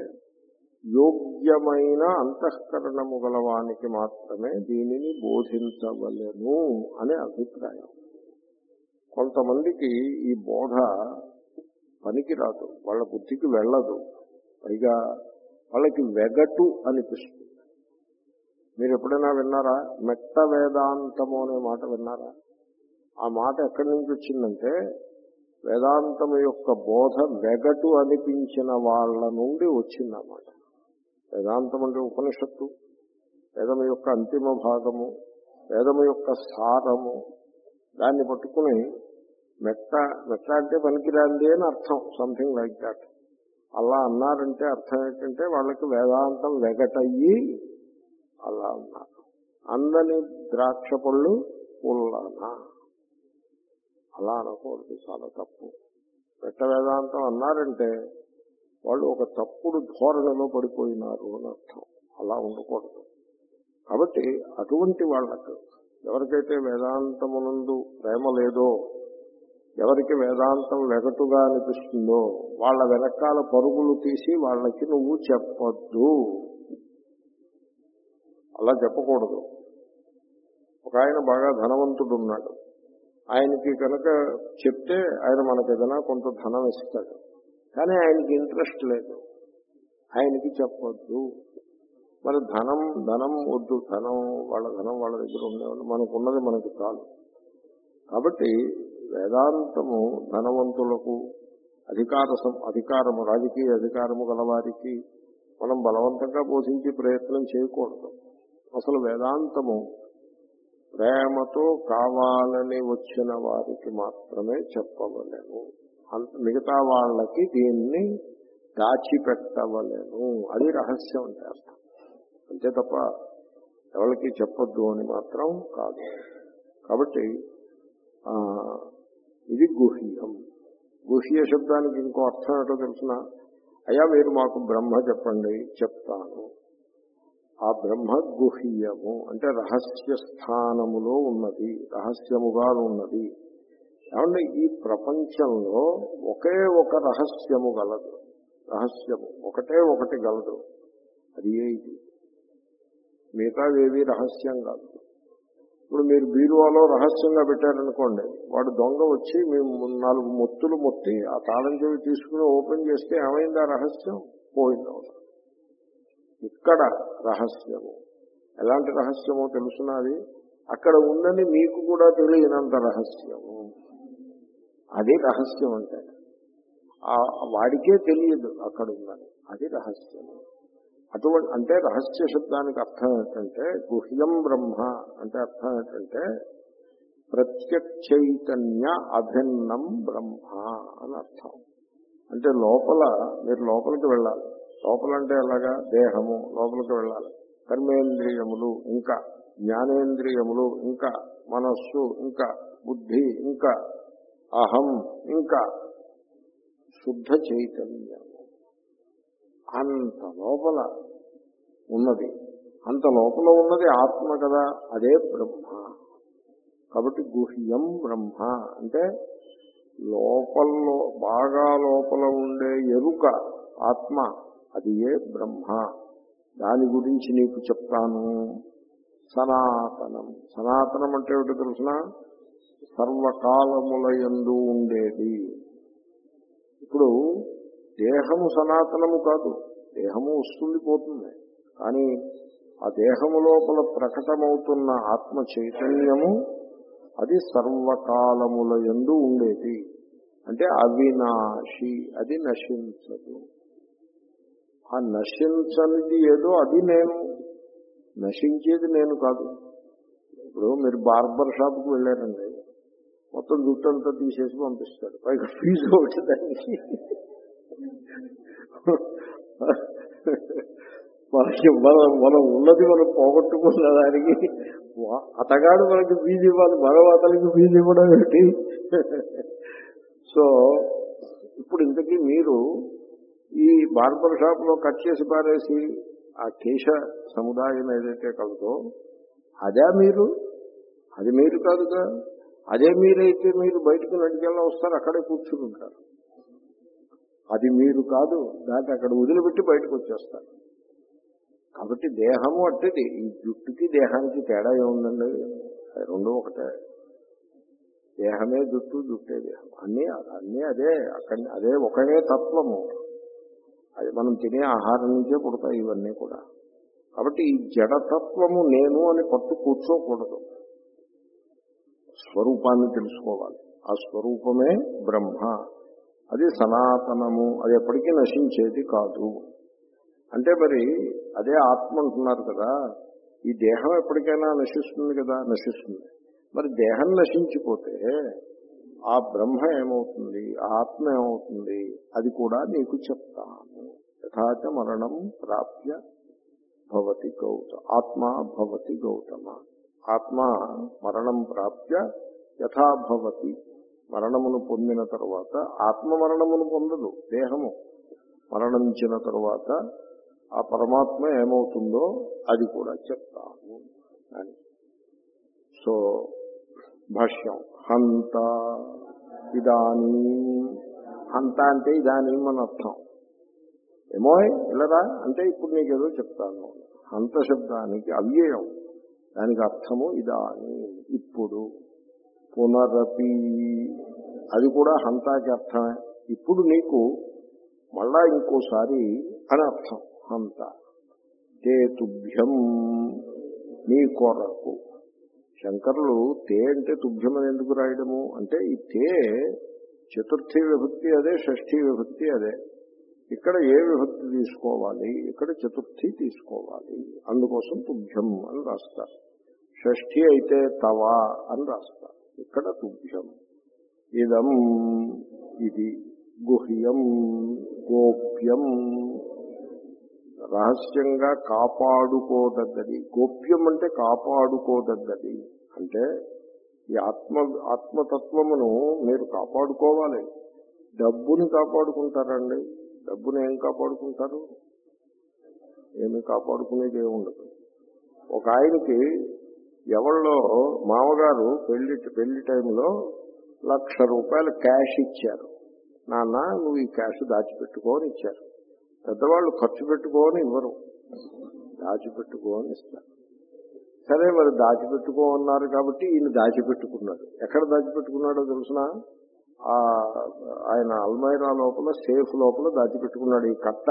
Speaker 1: యోగ్యమైన అంతఃకరణము గలవానికి మాత్రమే దీనిని బోధించవలెను అనే అభిప్రాయం. కొంతమందికి ఈ బోధ పనికి రాదు, వాళ్ళ బుద్ధికి వెళ్ళదు, పైగా వాళ్ళకి వెగటు అనిపిస్తుంది. మీరు ఎప్పుడైనా విన్నారా? మెట్ట వేదాంతము అనే మాట విన్నారా? ఆ మాట ఎక్కడి నుంచి వచ్చిందంటే వేదాంతము యొక్క బోధ వెగటు అనిపించిన వాళ్ళ నుండి వచ్చిందన్నమాట. వేదాంతం అంటే ఉపనిషత్తు, వేదము యొక్క అంతిమ భాగము, వేదము యొక్క సారము. దాన్ని పట్టుకుని మెట్ట మెట్ట అంటే పనికిరాంది అని అర్థం, సంథింగ్ లైక్ దాట్. అలా అన్నారంటే అర్థం ఏంటంటే వాళ్ళకి వేదాంతం వెగటయ్యి అలా అన్నారు. అందని ద్రాక్ష పళ్ళు పుల్లనా, అలా అనకూడదు, చాలా తప్పు. మెట్ట వేదాంతం అన్నారంటే వాళ్ళు ఒక తప్పుడు ధోరణిలో పడిపోయినారు అని అర్థం. అలా ఉండకూడదు. కాబట్టి అటువంటి వాళ్ళకు ఎవరికైతే వేదాంతమునందు ప్రేమ లేదో, ఎవరికి వేదాంతం వెగటుగా అనిపిస్తుందో వాళ్ళ వెనకాల పరుగులు తీసి వాళ్ళకి నువ్వు చెప్పొద్దు, అలా చెప్పకూడదు. ఒక ఆయన బాగా ధనవంతుడు ఉన్నాడు, ఆయనకి కనుక చెప్తే ఆయన మనకు ఏదైనా కొంత ధనం ఇస్తాడు, కానీ ఆయనకి ఇంట్రెస్ట్ లేదు, ఆయనకి చెప్పొద్దు. మరి ధనం ధనం వద్దు, ధనం వాళ్ళ ధనం వాళ్ళ దగ్గర ఉండేవాళ్ళు, మనకు ఉన్నది మనకి చాలు. కాబట్టి వేదాంతము ధనవంతులకు, అధికార అధికారము రాజకీయ అధికారము గలవారికి మనం బలవంతంగా బోధించే ప్రయత్నం చేయకూడదు. అసలు వేదాంతము ప్రేమతో కావాలని వచ్చిన వారికి మాత్రమే చెప్పవలేను, మిగతా వాళ్ళకి దీన్ని దాచిపెట్టవలేను. అది రహస్యం అంటే అర్థం, అంతే తప్ప ఎవరికి చెప్పొద్దు అని మాత్రం కాదు. కాబట్టి ఇది గుహ్యం. గుహ్య శబ్దానికి ఇంకో అర్థం ఏంటో తెలుసిన, అయ్యా మీరు మాకు బ్రహ్మ చెప్పండి, చెప్తాను. ఆ బ్రహ్మ గుహ్యము అంటే రహస్య స్థానములో ఉన్నది, రహస్యముగా ఉన్నది. ఏమంటే ఈ ప్రపంచంలో ఒకే ఒక రహస్యము గలదు, రహస్యము ఒకటే ఒకటి గలదు, అది ఏ ఇది. మిగతావేవి రహస్యం కాదు. ఇప్పుడు మీరు బీరువాలో రహస్యంగా పెట్టారనుకోండి, వాడు దొంగ వచ్చి మేము నాలుగు మొత్తులు మొత్తి ఆ తాళం చెవి తీసుకుని ఓపెన్ చేస్తే ఏమైందా రహస్యం? పోయిందా? ఇక్కడ రహస్యము ఎలాంటి రహస్యమో తెలుసున్నది, అక్కడ ఉందని మీకు కూడా తెలియనంత రహస్యము. అది రహస్యం అంటే వాడికే తెలియదు అక్కడ ఉందని, అది రహస్యము. అటువంటి అంటే రహస్య శబ్దానికి అర్థం ఏంటంటే గుహ్యం బ్రహ్మ అంటే అర్థం ఏంటంటే ప్రత్యక్షైతన్య అభిన్నం బ్రహ్మ అని అర్థం. అంటే లోపల మీరు లోపలికి వెళ్ళాలి. లోపలంటే ఎలాగా? దేహము లోపలికి వెళ్ళాలి, కర్మేంద్రియములు ఇంకా జ్ఞానేంద్రియములు ఇంకా మనస్సు ఇంకా బుద్ధి ఇంకా అహం ఇంకా శుద్ధ చైతన్యము అంత లోపల ఉన్నది. అంత లోపల ఉన్నది ఆత్మ కదా, అదే బ్రహ్మ. కాబట్టి గుహ్యం బ్రహ్మ అంటే లోపల్లో బాగా లోపల ఉండే ఎరుక ఆత్మ, అది ఏ బ్రహ్మ. దాని గురించి నీకు చెప్తాను. సనాతనం. సనాతనం అంటే ఏమిటో తెలుసిన? సర్వకాలముల యందు ఉండేది. ఇప్పుడు దేహము సనాతనము కాదు, దేహము వస్తుంది పోతుంది, కానీ ఆ దేహము లోపల ప్రకటమవుతున్న ఆత్మ చైతన్యము అది సర్వకాలముల యందు ఉండేది. అంటే అవినాశి, అది నశించదు. ఆ నశించనిది ఏదో అది నేను, నశించేది నేను కాదు. ఇప్పుడు మీరు బార్బర్ షాప్కి వెళ్ళారండి, మొత్తం జుట్టు అంతా తీసేసి పంపిస్తాడు, పైగా ఫీజు ఒకటి దానికి. మనకి మనం మనం ఉన్నది మనం పోగొట్టుకున్న దానికి అతగాడు మనకి ఫీజు ఇవ్వాలి, మరో అతనికి ఫీజు ఇవ్వడం ఏంటి? సో ఇప్పుడు ఇంతకీ మీరు ఈ బార్బర్ షాప్ లో కట్ చేసి పారేసి ఆ కేశ సముదాయం ఏదైతే కలదో అదే మీరు, అది మీరు కాదుగా. అదే మీరైతే మీరు బయటకు నడిచేలా వస్తారు, అక్కడే కూర్చుంటారు. అది మీరు కాదు, దాన్ని అక్కడ వదిలిపెట్టి బయటకు వచ్చేస్తారు. కాబట్టి దేహము అంటే ఈ జుట్టుకి దేహానికి తేడా ఏముందండి? రెండు ఒకటే. దేహమే జుట్టు, జుట్టే దేహం, అన్నీ అన్నీ అదే. అక్కడ అదే ఒకటే తత్వము. అది మనం తినే ఆహారం నుంచే పుడతాయి ఇవన్నీ కూడా. కాబట్టి ఈ జడతత్వము నేను అని పట్టు కూర్చోకూడదు, స్వరూపాన్ని తెలుసుకోవాలి. ఆ స్వరూపమే బ్రహ్మ, అది సనాతనము, అది ఎప్పటికీ నశించేది కాదు. అంటే మరి అదే ఆత్మ అంటున్నారు కదా, ఈ దేహం ఎప్పటికైనా నశిస్తుంది కదా, నశిస్తుంది. మరి దేహం నశించిపోతే ఆ బ్రహ్మ ఏమవుతుంది, ఆ ఆత్మ ఏమవుతుంది, అది కూడా నీకు చెప్తాను. యథాచ మరణం ప్రాప్య భవతి గౌతమ, ఆత్మ భవతి గౌతమ. ఆత్మ మరణం ప్రాప్య యథా భవతి, మరణమును పొందిన తరువాత, ఆత్మ మరణమును పొందదు, దేహము మరణించిన తరువాత ఆ పరమాత్మ ఏమవుతుందో అది కూడా చెప్తాను అని. సో భాష్యం హంత ఇదానీ, హంత అంటే ఇదానీ అని అర్థం. ఏమో ఇల్లరా అంటే ఇప్పుడు నీకేదో చెప్తాను. హంత శబ్దానికి అవ్యయం, దానికి అర్థము ఇదానీ ఇప్పుడు. పునరపి, అది కూడా హంతాకి అర్థమే. ఇప్పుడు నీకు మళ్ళా ఇంకోసారి అని అర్థం. హంత తే తుభ్యం, నీ కొరకు. శంకరులు తే అంటే తుభ్యం అని ఎందుకు రాయడము అంటే, ఈ తే చతుర్థి విభక్తి అదే, షష్ఠీ విభక్తి అదే. ఇక్కడ ఏ విభక్తి తీసుకోవాలి, ఇక్కడ చతుర్థి తీసుకోవాలి, అందుకోసం తుభ్యం అని రాస్తారు. షష్ఠి అయితే తవా అని రాస్తారు, ఇక్కడ తుభ్యం. ఇదం ఇది, గుహ్యం గోప్యం, రహస్యంగా కాపాడుకోదగ్గది. గోప్యం అంటే కాపాడుకోదగ్గది. అంటే ఈ ఆత్మ ఆత్మతత్వమును మీరు కాపాడుకోవాలి. డబ్బుని కాపాడుకుంటారండి, డబ్బుని ఏం కాపాడుకుంటారు? ఏమీ కాపాడుకునేది ఏమి ఉండదు. ఒక ఆయనకి ఎవరిలో మామగారు పెళ్లి పెళ్లి టైంలో లక్ష రూపాయలు క్యాష్ ఇచ్చారు. నాన్న నువ్వు ఈ క్యాష్ దాచిపెట్టుకోని ఇచ్చారు. పెద్దవాళ్ళు ఖర్చు పెట్టుకోని ఇవ్వరు, దాచిపెట్టుకోని ఇస్తారు. సరే మరి దాచిపెట్టుకో అన్నారు కాబట్టి ఈయన దాచిపెట్టుకున్నాడు. ఎక్కడ దాచిపెట్టుకున్నాడో తెలుసిన, ఆయన అల్మైరా లోపల సేఫ్ లోపల దాచిపెట్టుకున్నాడు ఈ కట్ట.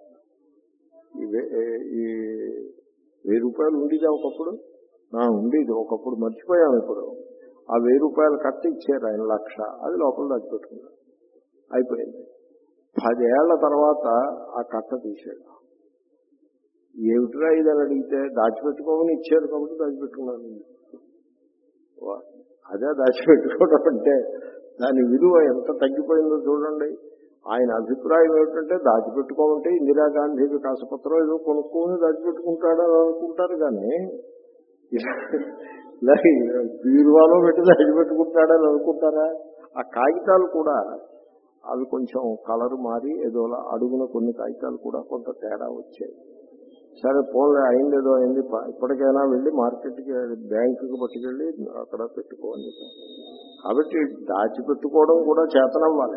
Speaker 1: ఈ వెయ్యి రూపాయలు ఉండేది ఒకప్పుడు, ఉండేది ఒకప్పుడు, మర్చిపోయాము ఇప్పుడు. ఆ వెయ్యి రూపాయలు కట్ట ఇచ్చారు ఆయన, లక్ష, అది లోపల దాచిపెట్టుకున్నాడు. అయిపోయింది. పదేళ్ల తర్వాత ఆ కట్ట తీశాడు. ఏమిటిరా ఇదని అడిగితే దాచిపెట్టుకోమని ఇచ్చారు కాబట్టి దాచిపెట్టుకున్నాను. అదే దాచిపెట్టుకోవడం అంటే దాని విలువ ఎంత తగ్గిపోయిందో చూడండి. ఆయన అభిప్రాయం ఏమిటంటే దాచిపెట్టుకోమంటే ఇందిరాగాంధీకి కాసపత్రం ఏదో కొనుక్కొని దాచిపెట్టుకుంటాడని అనుకుంటారు, కానీ ఇలా బీరువాలో పెట్టి దాచిపెట్టుకుంటాడని అనుకుంటారా? ఆ కాగితాలు కూడా అవి కొంచెం కలర్ మారి ఏదోలా అడుగున కొన్ని కాగితాలు కూడా కొంత తేడా వచ్చాయి. సరే పోలే, అయిందేదో అయింది, ఇప్పటికైనా వెళ్ళి మార్కెట్కి బ్యాంకుకి పట్టుకెళ్ళి అక్కడ పెట్టుకోవాలి. కాబట్టి దాచిపెట్టుకోవడం కూడా చేతనవ్వాలి.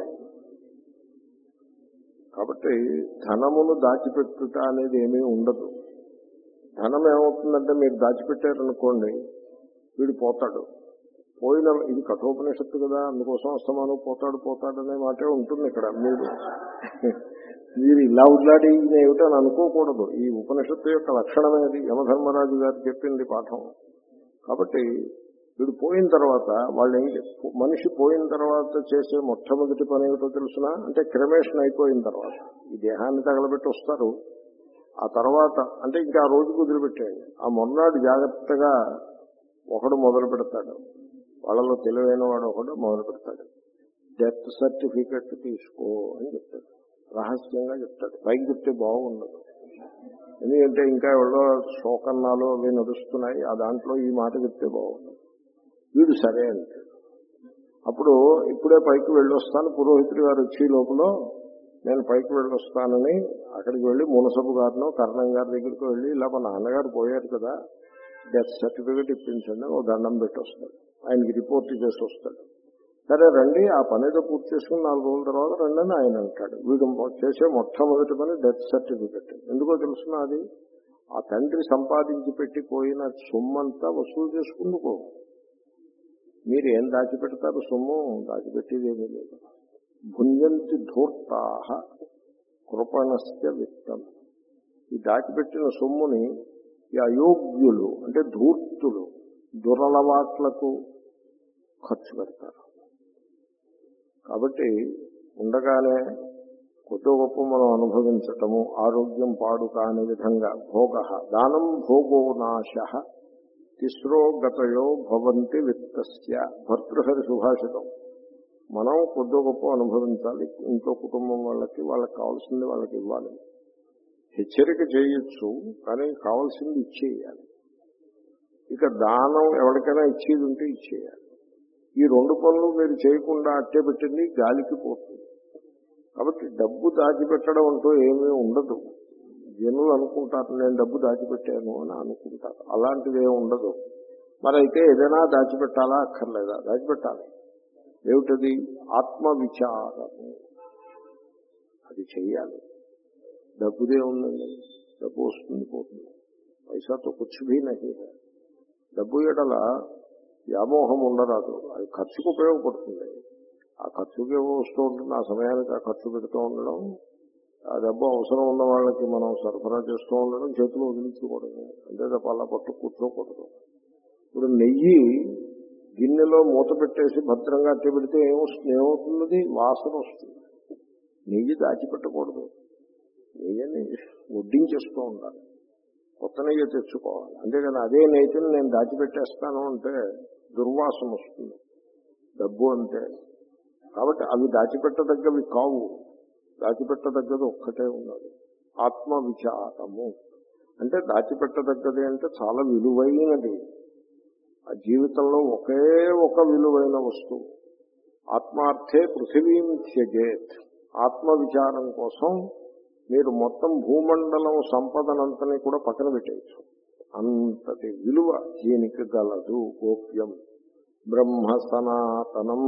Speaker 1: కాబట్టి ధనమును దాచిపెట్టుట అనేది ఏమీ ఉండదు. ధనం ఏమవుతుందంటే మీరు దాచిపెట్టారనుకోండి, వీడు పోతాడు. పోయిన ఇది కఠోపనిషత్తు కదా, అందుకోసం అస్తమానం పోతాడు పోతాడు అనే మాటే ఉంటుంది ఇక్కడ. మీరు మీరు ఇలా ఉడ్లాడి ఏమిటని అనుకోకూడదు. ఈ ఉపనిషత్తు యొక్క లక్షణమేది, యమధర్మరాజు గారు చెప్పింది పాఠం. కాబట్టి వీడు పోయిన తర్వాత వాళ్ళు ఏం, మనిషి పోయిన తర్వాత చేసే మొట్టమొదటి పని ఏమిటో తెలుసునా అంటే క్రమేషన్ అయిపోయిన తర్వాత ఈ దేహాన్ని తగలబెట్టి వస్తారు. ఆ తర్వాత అంటే ఇంకా ఆ రోజు వదిలిపెట్టేయండి, ఆ మొన్నాడు జాగ్రత్తగా ఒకడు మొదలు పెడతాడు, వాళ్ళలో తెలివైన వాడు ఒకడు మొదలు పెడతాడు. డెత్ సర్టిఫికెట్ తీసుకో అని చెప్తాడు, రహస్యంగా చెప్తాడు. పైకి చెప్తే బాగుండదు, ఎందుకంటే ఇంకా ఎవరో శోకన్నాలు అవి నడుస్తున్నాయి, ఆ దాంట్లో ఈ మాట చెప్తే బాగుండదు. వీడు సరే అంటాడు. అప్పుడు ఇప్పుడే పైకి వెళ్ళొస్తాను, పురోహితుడి గారు వచ్చి లోపల నేను పైకి వెళ్ళొస్తానని అక్కడికి వెళ్ళి మునసబు గారినో కర్ణం గారి దగ్గరికి వెళ్ళి ఇలా మా నాన్నగారు పోయారు కదా, డెత్ సర్టిఫికెట్ ఇప్పించండి ఓ దండం పెట్టి వస్తాడు. ఆయనకి రిపోర్ట్ చేసి వస్తాడు. సరే రండి, ఆ పనితో పూర్తి చేసుకుని నాలుగు రోజుల తర్వాత రండి అని ఆయన అంటాడు. వీడు చేసే మొట్టమొదటి పని డెత్ సర్టిఫికెట్. ఎందుకో తెలుసునా, అది ఆ తండ్రి సంపాదించి పెట్టి పోయిన సొమ్మంతా వసూలు చేసుకుందుకో. మీరు ఏం దాచిపెడతారు? సొమ్ము దాచిపెట్టేది ఏమీ లేదు. భుంజంతి ధూర్తాః కృపణస్య విత్తం. ఈ దాచిపెట్టిన సొమ్ముని ఈ అయోగ్యులు అంటే ధూర్తులు దురలవాట్లకు ఖర్చు పెడతారు. కాబట్టి ఉండగానే కొద్ది గొప్ప మనం అనుభవించటము, ఆరోగ్యం పాడు కాని విధంగా భోగ దానం భోగో నాశ తిస్రో గతయో భవంతి విత్తస్య. భర్తృహరి సుభాషితం. మనం కొద్ది గొప్ప అనుభవించాలి, ఇంట్లో కుటుంబం వాళ్ళకి వాళ్ళకి కావాల్సింది వాళ్ళకి ఇవ్వాలి. హెచ్చరిక చేయొచ్చు, కానీ కావాల్సింది ఇచ్చేయాలి. ఇక దానం ఎవరికైనా ఇచ్చేది ఉంటే ఇచ్చేయాలి. ఈ రెండు పనులు మీరు చేయకుండా అట్టే పెట్టింది గాలికి పోతుంది. కాబట్టి డబ్బు దాచిపెట్టడం అంటూ ఏమీ ఉండదు. జనులు అనుకుంటారు నేను డబ్బు దాచిపెట్టాను అని అనుకుంటారు, అలాంటిది ఏమి ఉండదు. మరి అయితే ఏదైనా దాచిపెట్టాలా అక్కర్లేదా? దాచిపెట్టాలి. ఏమిటది? ఆత్మవిచారము. అది చెయ్యాలి. డబ్బుదే ఉందండి, డబ్బు వస్తుంది పోతుంది, పైసాతో కుచ్చుభీ నహీ. డబ్బు ఎడల వ్యామోహం ఉండరాదు, అది ఖర్చుకు ఉపయోగపడుతుంది. ఆ ఖర్చుకి వస్తూ ఉంటుంది, ఆ సమయానికి ఆ ఖర్చు పెడుతూ ఉండడం, ఆ డబ్బు అవసరం ఉన్న వాళ్ళకి మనం సరఫరా చేస్తూ ఉండడం, చేతులు వదిలించకూడదు, అంతే తప్ప అలా పట్టు కూర్చోకూడదు. ఇప్పుడు నెయ్యి గిన్నెలో మూత పెట్టేసి భద్రంగా అట్టి పెడితే ఏమొస్తుంది? ఏమవుతున్నది? వాసన వస్తుంది. నెయ్యి దాచిపెట్టకూడదు, నెయ్యిని వడ్డించేస్తూ ఉండాలి, కొత్త నెయ్యి తెచ్చుకోవాలి. అంతేగాని అదే నెయ్యిని నేను దాచిపెట్టేస్తాను అంటే దుర్వాసన వస్తుంది. డబ్బు అంటే కాబట్టి అవి దాచిపెట్టదగ్గవి కావు. దాచిపెట్టదగ్గది ఒక్కటే ఉన్నది, ఆత్మవిచారము. అంటే దాచిపెట్టదగ్గది అంటే చాలా విలువైనది. ఆ జీవితంలో ఒకే ఒక విలువైన వస్తువు. ఆత్మార్థే పృథివీం త్యజేత్. ఆత్మవిచారం కోసం మీరు మొత్తం భూమండలం సంపదనంతని కూడా పక్కన పెట్టేయచ్చు. అంతటి విలువ దీనికి గలదు. గోప్యం బ్రహ్మ సనాతనం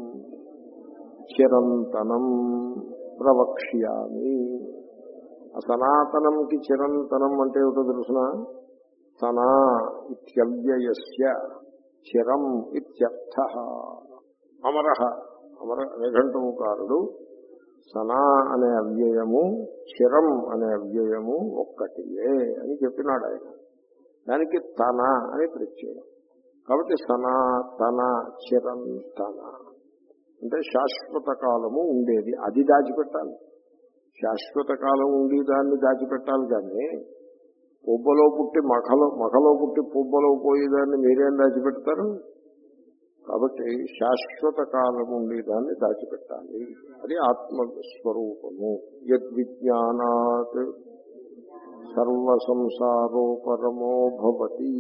Speaker 1: చిరంతనం ప్రవక్ష్యామి. ఆ సనాతనంకి చిరంతనం అంటే ఏమిటో తెలుసిన? సనా ఇత్యవ్యయస్య చిరం ఇత్యర్థః. అమరః అమర నిఘంటువుకారుడు సనా అనే అవ్యయము చిరం అనే అవ్యయము ఒక్కటియే అని చెప్పినాడు ఆయన. దానికి తన అని ప్రత్యయం. కాబట్టి సనాతన చిరంతన అంటే శాశ్వత కాలము ఉండేది. అది దాచిపెట్టాలి. శాశ్వత కాలం ఉండి దాన్ని దాచిపెట్టాలి. కానీ పుబ్బలో పుట్టి మఖలో మఖలో పుట్టి పుబ్బలో పోయేదాన్ని మీరేం దాచిపెడతారు? కాబట్టి శాశ్వత కాలం ఉండి దాన్ని దాచిపెట్టాలి. అది ఆత్మస్వరూపము. యద్విజ్ఞానాత్ సర్వ సంసారో పరమో భవతి.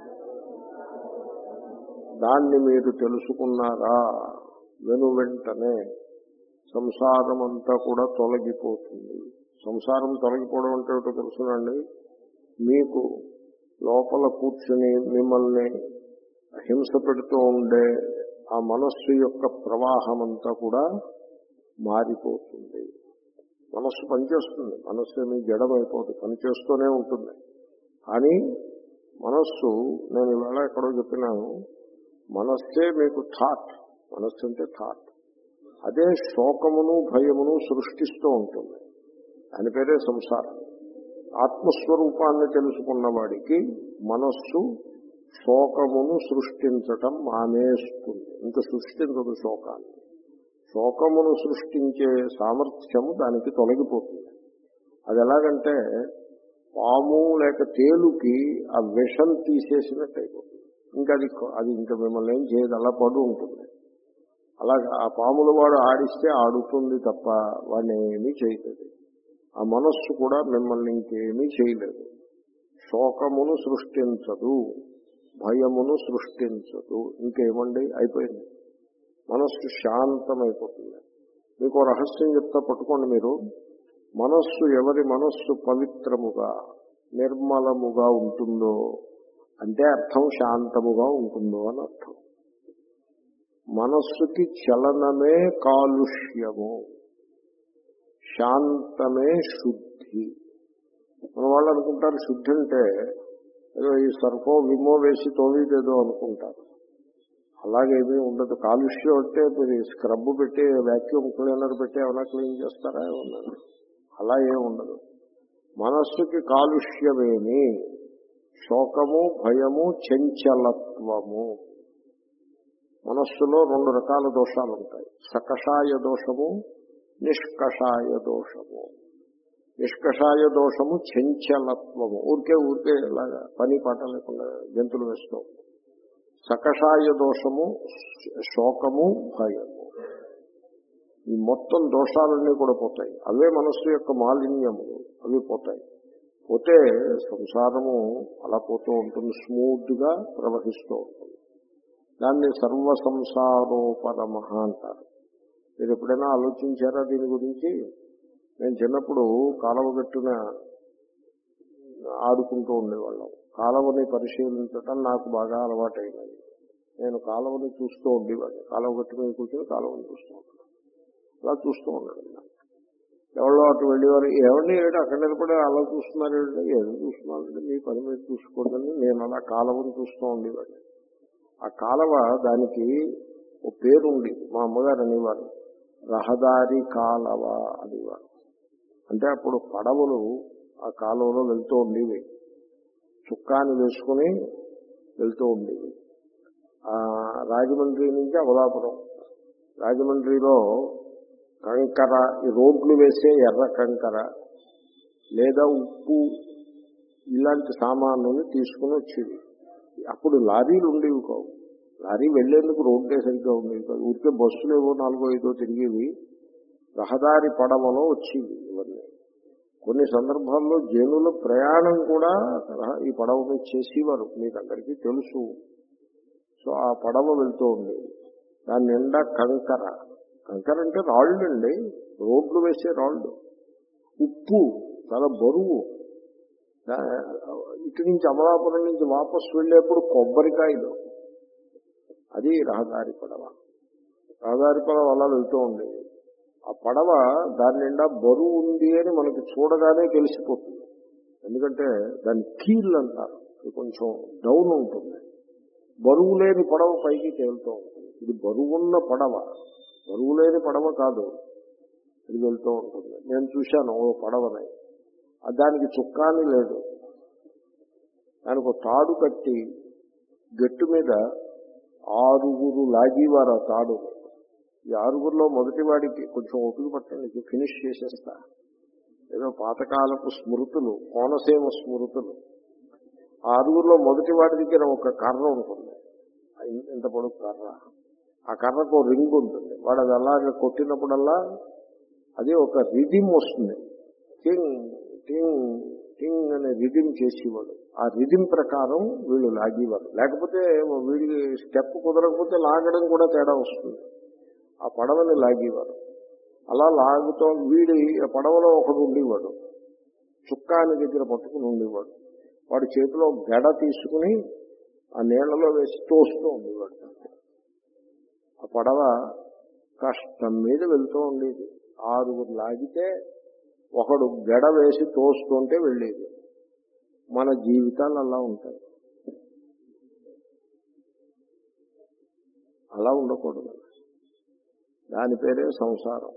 Speaker 1: దాన్ని మీరు తెలుసుకున్నారా, వెను వెంటనే సంసారమంతా కూడా తొలగిపోతుంది. సంసారం తొలగిపోవడం అంటే ఏమిటో తెలుసునండి. మీకు లోపల కూర్చుని మిమ్మల్ని హింస పెడుతూ ఉండే ఆ మనస్సు యొక్క ప్రవాహమంతా కూడా మారిపోతుంది. మనస్సు పనిచేస్తుంది. మనస్సు ఏమీ జడమైపోతుంది, పనిచేస్తూనే ఉంటుంది. కానీ మనస్సు, నేను ఇవాళ ఎక్కడో చెప్పినాను, మనస్సే మీకు థాట్. మనస్సు అంటే థాట్. అదే శోకమును భయమును సృష్టిస్తూ ఉంటుంది. దాని పేరే సంసారం. ఆత్మస్వరూపాన్ని తెలుసుకున్న వాడికి మనస్సు శోకమును సృష్టించటం మానేస్తుంది. ఇంకా సృష్టించదు శోకాన్ని. శోకమును సృష్టించే సామర్థ్యము దానికి తొలగిపోతుంది. అది ఎలాగంటే పాము లేక తేలుకి ఆ విషం తీసేసినట్టు అయిపోతుంది. ఇంకా అది అది ఇంకా మిమ్మల్ని ఏం చేయదు, అలా పడు ఉంటుంది. అలాగా ఆ పాముల వాడు ఆడిస్తే ఆడుతుంది తప్ప వాడిని ఏమీ చేయలేదు. ఆ మనస్సు కూడా మిమ్మల్ని ఇంకేమీ చేయలేదు. శోకమును సృష్టించదు, భయమును సృష్టించదు. ఇంకేమండి, అయిపోయింది. మనస్సు శాంతమైపోతుంది. మీకు రహస్యం చెప్తా, పట్టుకోండి మీరు. మనస్సు, ఎవరి మనస్సు పవిత్రముగా నిర్మలముగా ఉంటుందో అంటే అర్థం శాంతముగా ఉంటుందో అని అర్థం. మనస్సుకి చలనమే కాలుష్యము, శాంతమే శుద్ధి. మన వాళ్ళు అనుకుంటారు శుద్ధి అంటే ఏదో ఈ సర్ఫో విమో వేసి తోవిదేదో అనుకుంటారు. అలాగేమీ ఉండదు. కాలుష్యం అంటే మీరు స్క్రబ్ పెట్టి వ్యాక్యూమ్ క్లీనర్ పెట్టి ఏమైనా క్లీన్ చేస్తారా? ఏమన్నా అలా ఏమి ఉండదు. మనస్సుకి కాలుష్యమేమి శోకము, భయము, చంచలత్వము. మనస్సులో రెండు రకాల దోషాలు ఉంటాయి. సకషాయ దోషము, నిష్కషాయ దోషము. నిష్కషాయ దోషము చంచలత్వము, ఊరికే ఊరికే ఇలాగా పని పాట లేకుండా గెంతులు వేస్తూ. సకషాయ దోషము శోకము, భయము. ఈ మొత్తం దోషాలన్నీ కూడా పోతాయి. అవే మనస్సు యొక్క మాలిన్యములు, అవి పోతాయి. పోతే సంసారము అలా పోతూ ఉంటుంది, స్మూత్ గా ప్రవహిస్తూ ఉంటుంది. దాన్ని సర్వ సంసారోపరమ అంటారు. మీరు ఎప్పుడైనా ఆలోచించారా దీని గురించి? నేను చిన్నప్పుడు కాలువగట్టున ఆడుకుంటూ ఉండేవాళ్ళం. కాలువని పరిశీలించడం నాకు బాగా అలవాటైనది. నేను కాలువని చూస్తూ ఉండేవాడిని. కాలువగట్టు మీద కూర్చొని కాలువని చూస్తూ ఉంటాను. అలా చూస్తూ ఉండడం. ఎవరో అటు వెళ్ళేవారు, ఎవరిని ఏడు అక్కడ నిలబడి అలా చూస్తున్నారు, ఏదో చూస్తున్నారంటే మీ పని మీద చూసుకోవద్దని నేను అలా కాలువని చూస్తూ ఉండేవాడిని. ఆ కాలువ దానికి ఒక పేరు ఉండేది. మా అమ్మగారు అనేవారు రహదారి కాలువ అనేవారు. అంటే అప్పుడు పడవలు ఆ కాలువలో వెళ్తూ ఉండేవి, చుక్కాని వేసుకుని వెళ్తూ ఉండేవి. రాజమండ్రి నుంచి అమలాపురం, రాజమండ్రిలో కంకర, ఈ రోడ్లు వేసే ఎర్ర కంకర లేదా ఉప్పు ఇలాంటి సామాన్లను తీసుకుని వచ్చేవి. అప్పుడు లారీలు ఉండేవి కావు. లారీ వెళ్లేందుకు రోడ్డే సరిగ్గా ఉండేవి కాదు. ఊరికే బస్సులు ఏవో నాలుగో ఐదో తిరిగేవి. రహదారి పడవలో వచ్చేవి ఇవన్నీ. కొన్ని సందర్భాల్లో జనుల ప్రయాణం కూడా ఈ పడవ మీద చేసేవారు, మీకు అందరికీ తెలుసు. సో ఆ పడవ వెళ్తూ ఉండేది. దాని నిండా కంకర. కంకర అంటే రాళ్ళు అండి, రోడ్లు వేసే రాళ్ళు. ఉప్పు చాలా బరువు. ఇటు నుంచి అమలాపురం నుంచి వాపసు వెళ్ళేప్పుడు కొబ్బరికాయలు. అది రహదారి పడవ. రహదారి పడవ అలా వెళ్తూ ఉండేది. ఆ పడవ దాని నిండా బరువు ఉంది అని మనకి చూడగానే తెలిసిపోతుంది. ఎందుకంటే దాని కీళ్ళు అంటారు, కొంచెం డౌన్ ఉంటుంది. బరువు లేని పడవ పైకి తేలుతూ ఉంటుంది. ఇది బరువున్న పడవ, బరువు లేని పడవ కాదు, ఇది వెళ్తూ ఉంటుంది. నేను చూశాను ఓ పడవని, దానికి చుక్కాని లేదు, దానికి ఒక తాడు కట్టి గట్టు మీద ఆరుగురు లాగేవారు ఆ తాడు. ఈ ఆరుగురులో మొదటి వాడికి కొంచెం ఓపిక పట్టండి, ఫినిష్ చేసేస్తా. ఏదో పాతకాలపు స్మృతులు, కోనసీమ స్మృతులు. ఆ ఆరుగురులో మొదటి వాడి దగ్గర ఒక కర్ర ఉంటుంది, ఇంత పొడుగు కర్ర. ఆ కర్రకు ఒక రింగ్ ఉంటుంది. వాడు అది అలాగే కొట్టినప్పుడల్లా అది ఒక రిధిమ్ వస్తుంది. టింగ్ టింగ్ టింగ్ అనే రిధిమ్ చేసేవాడు. ఆ రిధిమ్ ప్రకారం వీళ్ళు లాగేవారు. లేకపోతే వీడి స్టెప్ కుదరకపోతే లాగడం కూడా తేడా వస్తుంది. ఆ పడవని లాగేవారు. అలా లాగుతూ వీడి పడవలో ఒకడు ఉండేవాడు, చుక్కాని దగ్గర పట్టుకుని ఉండేవాడు. వాడి చేతిలో గడ తీసుకుని ఆ నీళ్లలో వేసి తోస్తూ ఉండేవాడు. ఆ పడవ కష్టం మీద వెళ్తూ ఉండేది. ఆరుగురు లాగితే ఒకడు గడ వేసి తోస్తుంటే వెళ్ళేది. మన జీవితాలు అలా ఉంటాయి. అలా ఉండకూడదు. దాని పేరే సంసారం.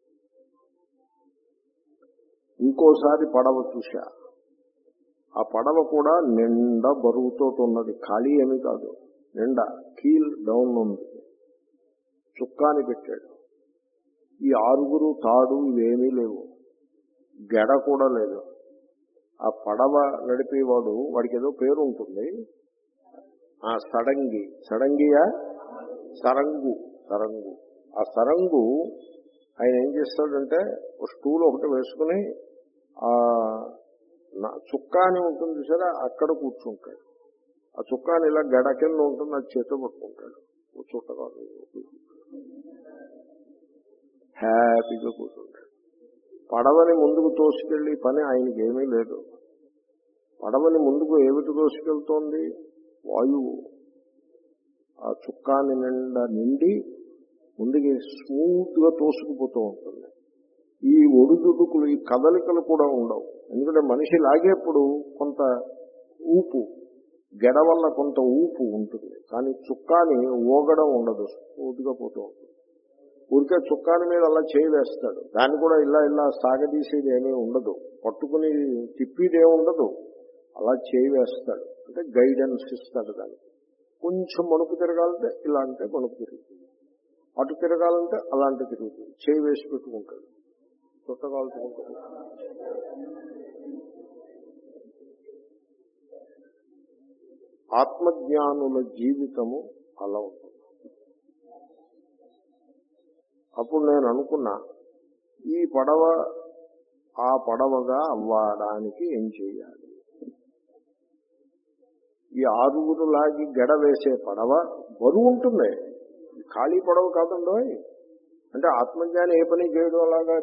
Speaker 1: ఇంకోసారి పడవ చూశా. ఆ పడవ కూడా నిండా బరువుతో ఉన్నది, ఖాళీ ఏమీ కాదు, నిండా కీల్ డౌన్ ఉంది. చుక్కాని పెట్టాడు. ఈ ఆరుగురు తాడు ఇవేమీ లేవు, గెడ కూడా లేదు. ఆ పడవ నడిపేవాడు, వాడికి ఏదో పేరు ఉంటుంది, ఆ సడంగి, సడంగియా సరంగు, సరంగు. ఆ సరంగు ఆయన ఏం చేస్తాడంటే ఒక స్టూల్ ఒకటి వేసుకుని ఆ చుక్కాని ఉంటుంది సరే అక్కడ కూర్చుంటాడు. ఆ చుక్కాని ఇలా గడ కింద ఉంటుంది, అది చేతితో పట్టుకుంటాడు. కూర్చుంటాడు, హ్యాపీగా కూర్చుంటాడు. పడవని ముందుకు తోసుకెళ్ళి పని ఆయనకి ఏమీ లేదు. పడవని ముందుకు ఏమిటి తోసుకెళ్తోంది? వాయువు. ఆ చుక్కాని నిండా నిండి ముందుకి స్మూత్ గా తోసుకుపోతూ ఉంటుంది. ఈ ఒడిదుడుకులు, ఈ కదలికలు కూడా ఉండవు. ఎందుకంటే మనిషి లాగేప్పుడు కొంత ఊపు, గెడ వల్ల కొంత ఊపు ఉంటుంది, కానీ చుక్కాని ఊగడం ఉండదు, స్మూత్గా పోతూ ఉంటుంది. ఊరికే చుక్కాని మీద అలా చేయి వేస్తాడు, దాన్ని కూడా ఇలా ఇలా సాగదీసేది ఏమీ ఉండదు, పట్టుకుని తిప్పిదే ఉండదు, అలా చేయి వేస్తాడు. అంటే గైడెన్స్ ఇస్తాడు. దానికి కొంచెం మణుపు తిరగాలంటే ఇలా అంటే మణుపు తిరుగుతుంది, అటు తిరగాలంటే అలాంటి తిరుగుతుంది, చేయి వేసి పెట్టుకుంటాడు, చుట్టగాల్చుకుంటాడు. ఆత్మజ్ఞానుల జీవితము అలా ఉంటుంది. అప్పుడు నేను అనుకున్నా, ఈ పడవ ఆ పడవగా అవ్వడానికి ఏం చేయాలి? ఈ ఆరుగురు లాగి గడ వేసే పడవ బరువు ఉంటుంది, ఖాళీ పడవ కాదండో. అంటే ఆత్మజ్ఞాని ఏ పని చేయడం అలాగా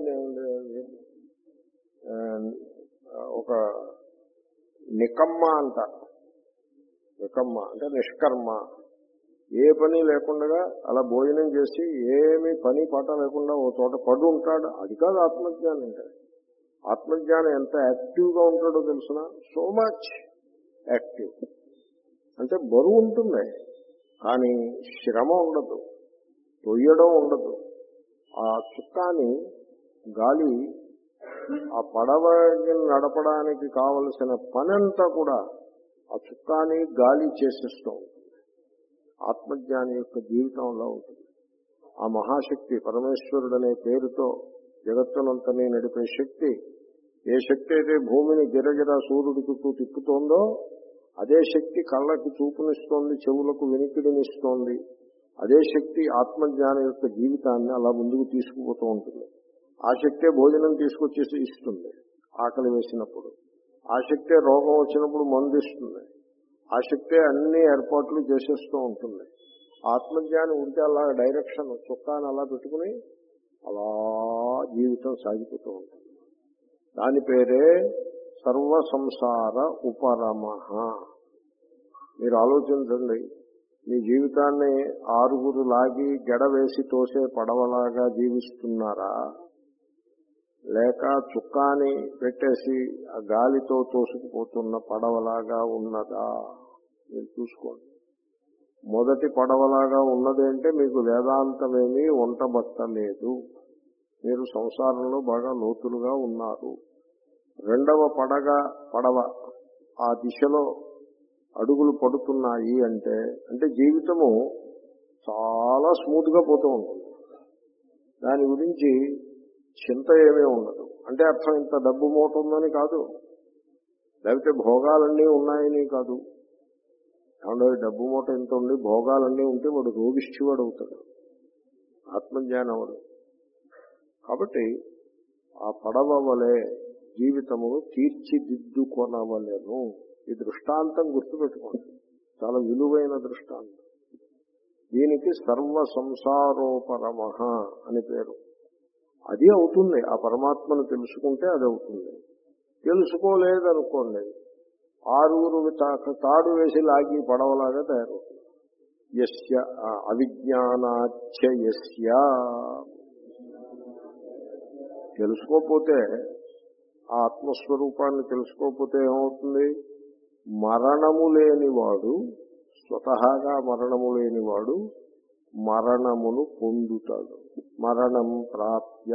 Speaker 1: ఒక నికమ్మ అంటారు. నికమ్మ అంటే నిష్కర్మ, ఏ పని లేకుండా అలా భోజనం చేసి ఏమి పని పాట లేకుండా ఓ చోట పడు ఉంటాడు. అది కాదు ఆత్మజ్ఞానం అంటే. ఆత్మజ్ఞానం ఎంత యాక్టివ్గా ఉంటాడో తెలుసునా? So much active. అంటే బరువు ఉంటుంది కానీ శ్రమ ఉండదు, తొయ్యడం ఉండదు. ఆ చుక్కాని గాలి ఆ పడవని నడపడానికి కావలసిన పనంతా కూడా ఆ చుక్కాని గాలి చేసేస్తూ ఉంటుంది. ఆత్మజ్ఞాని యొక్క జీవితంలో ఉంటుంది. ఆ మహాశక్తి పరమేశ్వరుడు అనే పేరుతో జగత్తునంతనే నడిపే శక్తి, ఏ శక్తి అయితే భూమిని గిరగిర సూర్యుడి చుట్టూ తిప్పుతోందో అదే శక్తి కళ్ళకి చూపునిస్తోంది, చెవులకు వినికిడినిస్తోంది. అదే శక్తి ఆత్మజ్ఞానం యొక్క జీవితాన్ని అలా ముందుకు తీసుకుపోతూ ఉంటుంది. ఆ శక్తే భోజనం తీసుకొచ్చేసి ఇస్తుంది ఆకలి వేసినప్పుడు, ఆ శక్తే రోగం వచ్చినప్పుడు మందు ఇస్తుంది, ఆ శక్తే అన్ని ఏర్పాట్లు చేసేస్తూ ఉంటుంది. ఆత్మజ్ఞానం ఉంటే అలా డైరెక్షన్ చుక్కాన్ని అలా పెట్టుకుని అలా జీవితం సాగిపోతూ ఉంటుంది. దాని పేరే సర్వ సంసార ఉపరమః. మీరు ఆలోచించండి, మీ జీవితాన్ని ఆరుగురు లాగి గెడ వేసి తోసే పడవలాగా జీవిస్తున్నారా, లేక చుక్కాని పెట్టేసి ఆ గాలితో తోసుకుపోతున్న పడవలాగా ఉన్నదా? మీరు చూసుకోండి. మొదటి పడవలాగా ఉన్నది అంటే మీకు వేదాంతమేమీ వంటబట్టలేదు, మీరు సంసారంలో బాగా లోతులుగా ఉన్నారు. రెండవ పడగ పడవ ఆ దిశలో అడుగులు పడుతున్నాయి అంటే అంటే జీవితము చాలా స్మూత్ గా పోతూ ఉంటుంది, దాని గురించి చింత ఏమీ ఉండదు. అంటే అర్థం ఇంత డబ్బు మూట ఉందని కాదు, లేకపోతే భోగాలన్నీ ఉన్నాయని కాదు. ఏమంటే డబ్బు మూట ఎంత ఉండి భోగాలన్నీ ఉంటే వాడు రోగిష్టివాడు అవుతాడు, ఆత్మజ్ఞానం అవడు. కాబట్టి ఆ పడవ వలె జీవితమును తీర్చిదిద్దుకొనవలెను. ఈ దృష్టాంతం గుర్తుపెట్టుకోండి, చాలా విలువైన దృష్టాంతం. దీనికి సర్వ సంసారోపరమః అని పేరు. అది అవుతుంది, ఆ పరమాత్మను తెలుసుకుంటే అది అవుతుంది. తెలుసుకోలేదనుకోండి, ఆరుగురు తాడు వేసి లాగి పడవలాగా తయారవుతుంది. యస్య అవిజ్ఞానాచ్ఛ యస్య, తెలుసుకోకపోతే ఆ ఆత్మస్వరూపాన్ని తెలుసుకోకపోతే ఏమవుతుంది? మరణము లేనివాడు, స్వతహాగా మరణము లేనివాడు మరణమును పొందుతాడు. మరణం ప్రాప్య,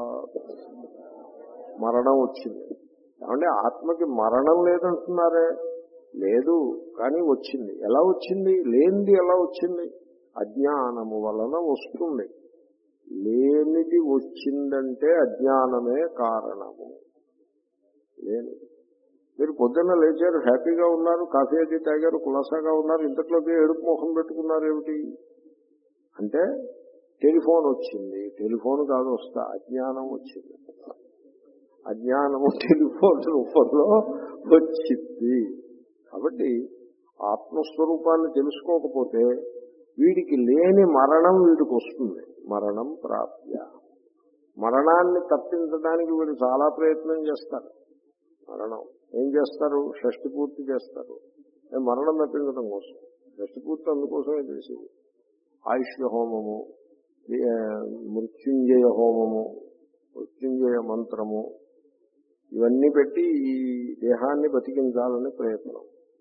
Speaker 1: మరణం వచ్చింది. ఏమంటే ఆత్మకి మరణం లేదంటున్నారే, లేదు కానీ వచ్చింది. ఎలా వచ్చింది? లేనిది ఎలా వచ్చింది? అజ్ఞానము వలన వస్తుంది. లేనిది వచ్చిందంటే అజ్ఞానమే కారణము. లేనిది, మీరు పొద్దున్న లేచారు, హ్యాపీగా ఉన్నారు, కాఫీ అది తాగారు, కులాసాగా ఉన్నారు, ఇంతట్లోకి ఏడుపు మొహం పెట్టుకున్నారు ఏమిటి అంటే టెలిఫోన్ వచ్చింది. టెలిఫోన్ కాదు వస్తా, అజ్ఞానం వచ్చింది. అజ్ఞానము టెలిఫోన్ రూపంలో వచ్చింది. కాబట్టి ఆత్మస్వరూపాన్ని తెలుసుకోకపోతే వీడికి లేని మరణం వీడికి వస్తుంది. మరణం ప్రాప్య, మరణాన్ని తప్పించడానికి వీడు చాలా ప్రయత్నం చేస్తారు. మరణం ఏం చేస్తారు? షష్టి పూర్తి చేస్తారు. మరణం తప్పించడం కోసం షష్టి పూర్తి అందుకోసమే చేసేది. ఆయుష్య హోమము, మృత్యుంజయ హోమము, మృత్యుంజయ మంత్రము, ఇవన్నీ పెట్టి ఈ దేహాన్ని బతికించాలని ప్రయత్నం.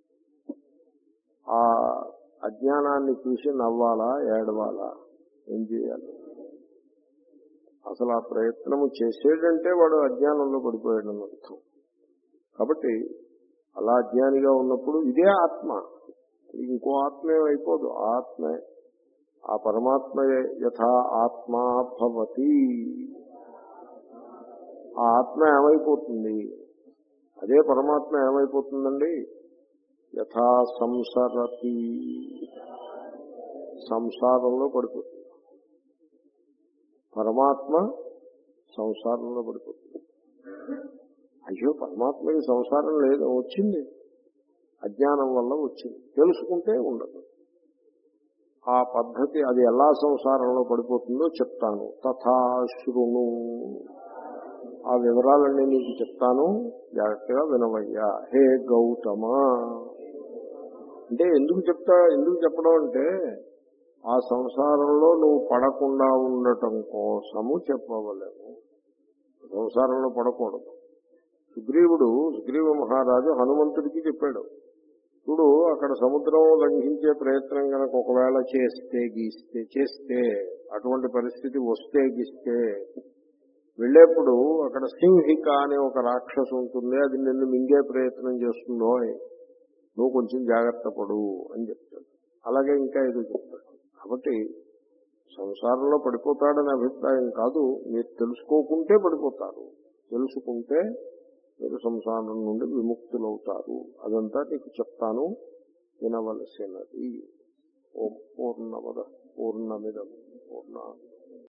Speaker 1: ఆ అజ్ఞానాన్ని చూసి నవ్వాలా, ఏడవాలా, ఏం చేయాలి? అసలు ఆ ప్రయత్నము చేసేటంటే వాడు అజ్ఞానంలో పడిపోయాడని అర్థం. కాబట్టి అలా అజ్ఞానిగా ఉన్నప్పుడు ఇదే ఆత్మ, ఇంకో ఆత్మే అయిపోదు, ఆత్మే. ఆ పరమాత్మయే యథా ఆత్మా భవతి, ఆ ఆత్మ ఏమైపోతుంది? అదే పరమాత్మ ఏమైపోతుందండి? యథా సంసరతి, సంసారంలో పడిపోతుంది. పరమాత్మ సంసారంలో పడిపోతుంది. అయ్యో పరమాత్మకి సంసారం లేదు, వచ్చింది, అజ్ఞానం వల్ల వచ్చింది. తెలుసుకుంటే ఉండదు. ఆ పద్ధతి అది ఎలా సంసారంలో పడిపోతుందో చెప్తాను. తథా శృణు, ఆ వివరాలన్నీ నీకు చెప్తాను, జాగ్రత్తగా వినవయ్యా. హే గౌతమ, అంటే ఎందుకు చెప్తా, ఎందుకు చెప్పడం అంటే ఆ సంసారంలో నువ్వు పడకుండా ఉండటం కోసము చెప్పవలేము. సంసారంలో పడకూడదు. సుగ్రీవుడు సుగ్రీవ మహారాజు హనుమంతుడికి చెప్పాడు, చూడు అక్కడ సముద్రం లంఘించే ప్రయత్నం కనుక ఒకవేళ చేస్తే గీస్తే చేస్తే అటువంటి పరిస్థితి వస్తే గీస్తే వెళ్ళేప్పుడు అక్కడ సింహిక అనే ఒక రాక్షసు ఉంటుంది, అది నిన్ను మింగే ప్రయత్నం చేస్తుందో నువ్వు కొంచెం జాగ్రత్త పడు అని చెప్తాడు. అలాగే ఇంకా ఏదో చెప్తాడు. కాబట్టి సంసారంలో పడిపోతాడని అభిప్రాయం కాదు, మీరు తెలుసుకోకుంటే పడిపోతారు, తెలుసుకుంటే మీరు సంసారం నుండి విముక్తులవుతారు. అదంతా నీకు చెప్తాను, వినవలసినది. ఓం పూర్ణమద పూర్ణమిదం పూర్ణ